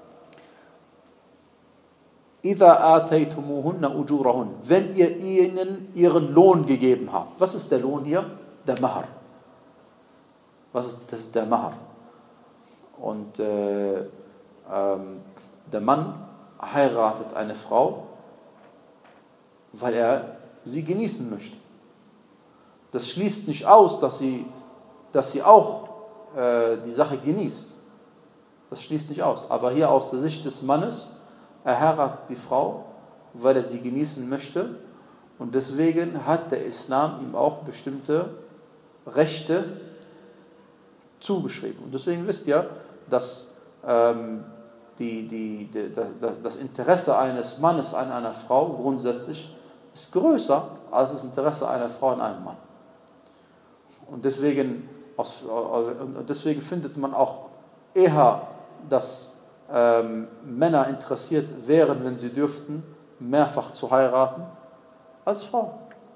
إِذَا آتَيْتُمُوهُنَّ أُجُورَهُنَّ, wenn ihr ihnen ihren Lohn gegeben habt. Was ist der Lohn hier? Der Mahar. Was ist, das ist der Mahar. Und äh, ähm, der Mann heiratet eine Frau, weil er sie genießen möchte. Das schließt nicht aus, dass sie, dass sie auch äh, die Sache genießt. Das schließt nicht aus. Aber hier aus der Sicht des Mannes, er heiratet die Frau, weil er sie genießen möchte. Und deswegen hat der Islam ihm auch bestimmte Rechte zugeschrieben. Und deswegen wisst ihr, dass ähm, die, die, die, das Interesse eines Mannes an einer Frau grundsätzlich ist größer als das Interesse einer Frau an einem Mann. Und deswegen, aus, deswegen findet man auch eher, dass ähm, Männer interessiert wären, wenn sie dürften, mehrfach zu heiraten, als Frauen.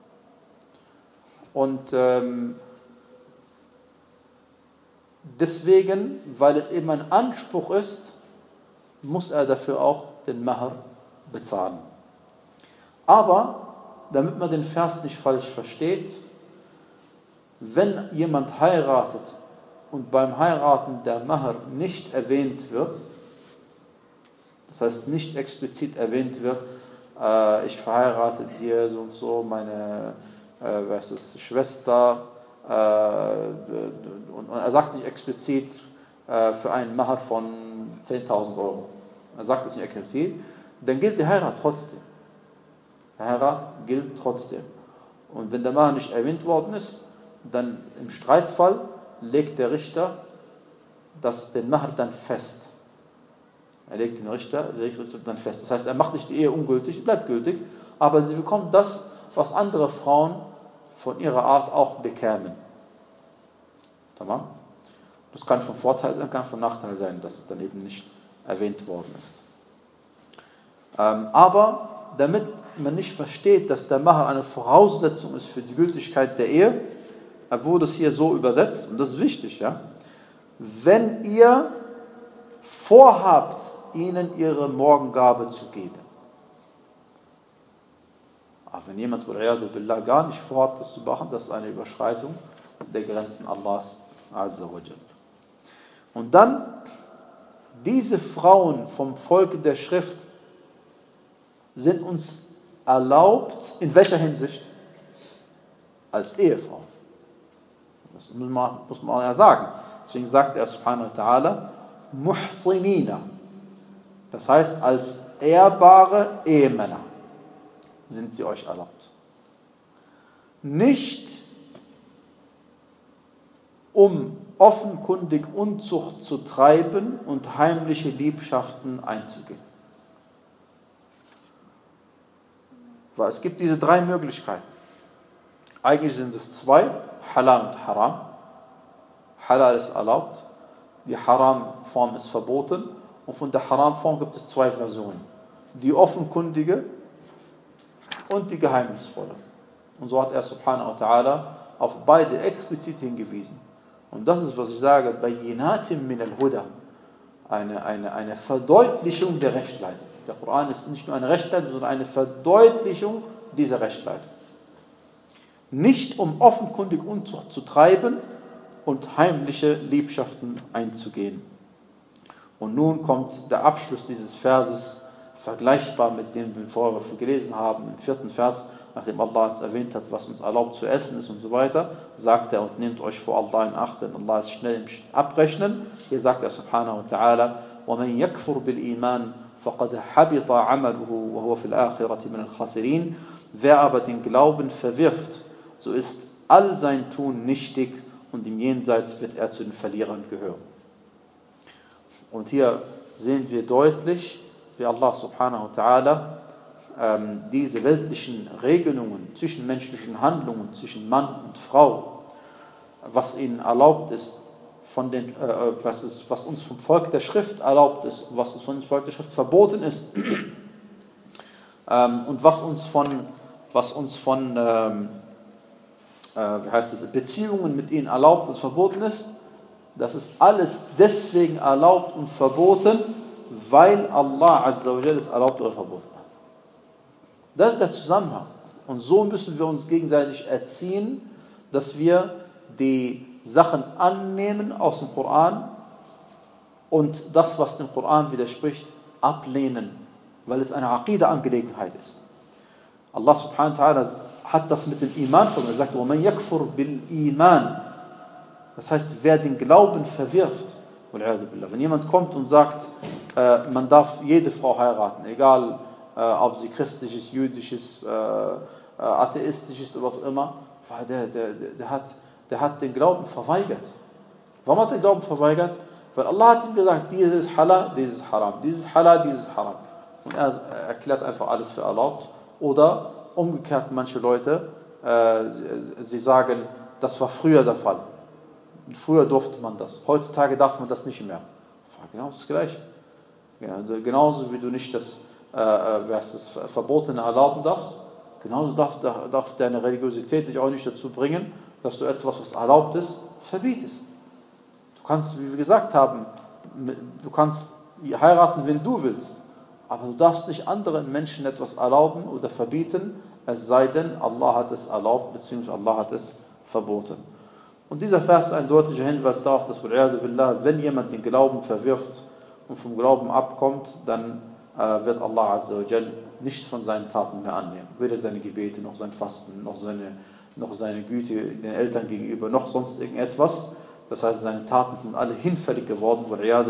Und ähm, deswegen, weil es eben ein Anspruch ist, muss er dafür auch den Mahar bezahlen. Aber, damit man den Vers nicht falsch versteht, wenn jemand heiratet und beim Heiraten der Mahar nicht erwähnt wird, das heißt nicht explizit erwähnt wird, äh, ich verheirate dir so und so meine äh, was ist, Schwester, äh, und, und er sagt nicht explizit äh, für einen Mahar von zehntausend Euro. Er sagt es nicht explizit, dann gilt die Heirat trotzdem. Die Heirat gilt trotzdem. Und wenn der Mahar nicht erwähnt worden ist, dann im Streitfall legt der Richter das, den Mahar dann fest. Er legt den Richter, der Richter dann fest. Das heißt, er macht nicht die Ehe ungültig, bleibt gültig, aber sie bekommt das, was andere Frauen von ihrer Art auch bekämen. Tamam? Das kann von Vorteil sein, kann von Nachteil sein, dass es dann eben nicht erwähnt worden ist. Ähm, aber damit man nicht versteht, dass der Mahar eine Voraussetzung ist für die Gültigkeit der Ehe, wurde es hier so übersetzt, und das ist wichtig, ja. Wenn ihr vorhabt, ihnen ihre Morgengabe zu geben. Aber wenn jemand billah, gar nicht vorhat, das zu machen, das ist eine Überschreitung der Grenzen Allahs Azza wa Jal. Und dann, diese Frauen vom Volk der Schrift sind uns erlaubt, in welcher Hinsicht? Als Ehefrauen. Das muss man, muss man ja sagen. Deswegen sagt er subhanahu wa ta'ala, muhsinina. Das heißt, als ehrbare Ehemänner sind sie euch erlaubt. Nicht um offenkundig Unzucht zu treiben und heimliche Liebschaften einzugehen. Weil es gibt diese drei Möglichkeiten. Eigentlich sind es zwei, Halal und Haram. Halal ist erlaubt, die Haram-Form ist verboten, und von der Haram-Form gibt es zwei Versionen. Die offenkundige und die geheimnisvolle. Und so hat er subhanahu wa ta'ala auf beide explizit hingewiesen. Und das ist, was ich sage, Bayinatim min al-Huda, eine, eine, eine Verdeutlichung der Rechtleitung. Der Koran ist nicht nur eine Rechtleitung, sondern eine Verdeutlichung dieser Rechtleitung. Nicht um offenkundig Unzucht zu treiben und heimliche Liebschaften einzugehen. Und nun kommt der Abschluss dieses Verses, vergleichbar mit dem, den wir vorher gelesen haben, im vierten Vers, nachdem Allah uns erwähnt hat, was uns erlaubt zu essen ist und so weiter, sagt er, und nehmt euch vor Allah in Acht, denn Allah ist schnell im Abrechnen. Hier sagt er subhanahu wa ta'ala, وَمَنْ يَكْفُرْ بِالْإِيمَانِ فَقَدْ حَبِطَ عَمَلُهُ وَهُوَ فِي الْآخِرَةِ مِنَ الْخَاسِرِينَ. Wer aber den Glauben verwirft, so ist all sein Tun nichtig, und im Jenseits wird er zu den Verlierern gehören. Und hier sehen wir deutlich, wie Allah subhanahu wa ta'ala ähm, diese weltlichen Regelungen, zwischenmenschlichen Handlungen zwischen Mann und Frau, was ihnen erlaubt ist, von den, äh, was, ist, was uns vom Volk der Schrift erlaubt ist, was uns vom Volk der Schrift verboten ist, ähm, und was uns von was uns von ähm, äh, wie heißt es, Beziehungen mit ihnen erlaubt und verboten ist, das ist alles deswegen erlaubt und verboten, weil Allah Azza wa Jalla es erlaubt oder verboten hat. Das ist der Zusammenhang. Und so müssen wir uns gegenseitig erziehen, dass wir die Sachen annehmen aus dem Koran und das, was dem Koran widerspricht, ablehnen, weil es eine Aqida-Angelegenheit ist. Allah subhanahu wa ta'ala hat das mit dem Iman verbunden. Er sagt, وَمَنْ يَكْفُرْ بِالْإِيمَانِ. Das heißt, wer den Glauben verwirft, wenn jemand kommt und sagt, äh, man darf jede Frau heiraten, egal äh, ob sie christlich ist, jüdisch ist, äh, äh, atheistisch ist oder was auch immer, der, der, der, der, hat, der hat den Glauben verweigert. Warum hat er den Glauben verweigert? Weil Allah hat ihm gesagt, dieses ist halal, dieses ist haram, dieses ist halal, dieses ist haram. Und er erklärt einfach alles für erlaubt. Oder umgekehrt manche Leute, äh, sie, sie sagen, das war früher der Fall. Früher durfte man das. Heutzutage darf man das nicht mehr. Genau das Gleiche. Genauso wie du nicht das, äh, das Verbotene erlauben darfst, genauso darf, darf deine Religiosität dich auch nicht dazu bringen, dass du etwas, was erlaubt ist, verbietest. Du kannst, wie wir gesagt haben, du kannst heiraten, wenn du willst, aber du darfst nicht anderen Menschen etwas erlauben oder verbieten, es sei denn, Allah hat es erlaubt, beziehungsweise Allah hat es verboten. Und dieser Vers ist ein deutlicher Hinweis darauf, dass, wenn jemand den Glauben verwirft und vom Glauben abkommt, dann äh, wird Allah Azza wa Jal nichts von seinen Taten mehr annehmen. Weder seine Gebete, noch sein Fasten, noch seine, noch seine Güte den Eltern gegenüber, noch sonst irgendetwas. Das heißt, seine Taten sind alle hinfällig geworden.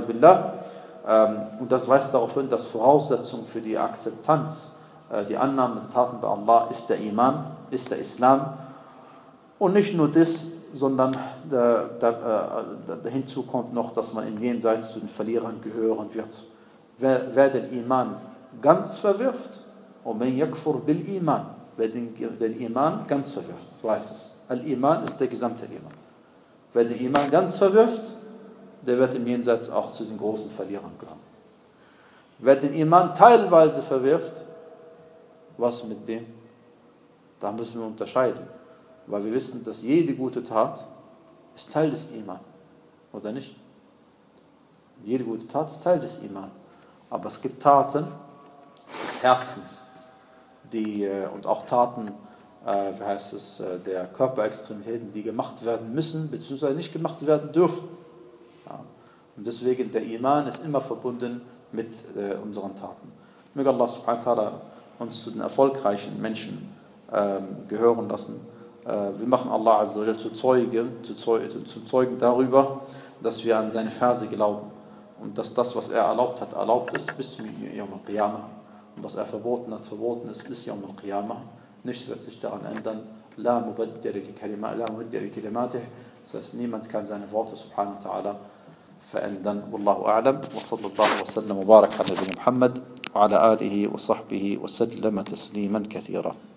Und das weist darauf hin, dass Voraussetzung für die Akzeptanz, äh, die Annahme der Taten bei Allah ist der Iman, ist der Islam. Und nicht nur das, sondern da, da, da, hinzu kommt noch, dass man im Jenseits zu den Verlierern gehören wird. Wer, wer den Iman ganz verwirft, وَمَنْ يَكْفُرْ بِالْإِيمَانِ, wer den, den Iman ganz verwirft, so heißt es. Al-Iman ist der gesamte Iman. Wer den Iman ganz verwirft, der wird im Jenseits auch zu den großen Verlierern gehören. Wer den Iman teilweise verwirft, was mit dem? Da müssen wir unterscheiden. Weil wir wissen, dass jede gute Tat ist Teil des Iman. Oder nicht? Jede gute Tat ist Teil des Iman. Aber es gibt Taten des Herzens, die, und auch Taten, äh, wie heißt es, der Körperextremitäten, die gemacht werden müssen, beziehungsweise nicht gemacht werden dürfen. Ja. Und deswegen, der Iman ist immer verbunden mit äh, unseren Taten. Möge Allah subhanahu wa ta'ala uns zu den erfolgreichen Menschen äh, gehören lassen. Wir machen Allah Azza wa Jalla zu Zeugen, zu Zeugen, zu Zeugen darüber, dass wir an seine Verse glauben und dass das, was er erlaubt hat, erlaubt ist bis zum Yawm al-Qiyamah und was er verboten hat, verboten ist bis Yawm al-Qiyamah. Nichts wird sich daran ändern. La mubaddila li kalimatih. Das heißt, niemand kann seine Worte subhanahu wa ta'ala verändern. Wallahu a'lam. Wa sallallahu wa sallam wa barak ala Muhammad wa ala alihi wa sahbihi wa sallama tasliman kathira.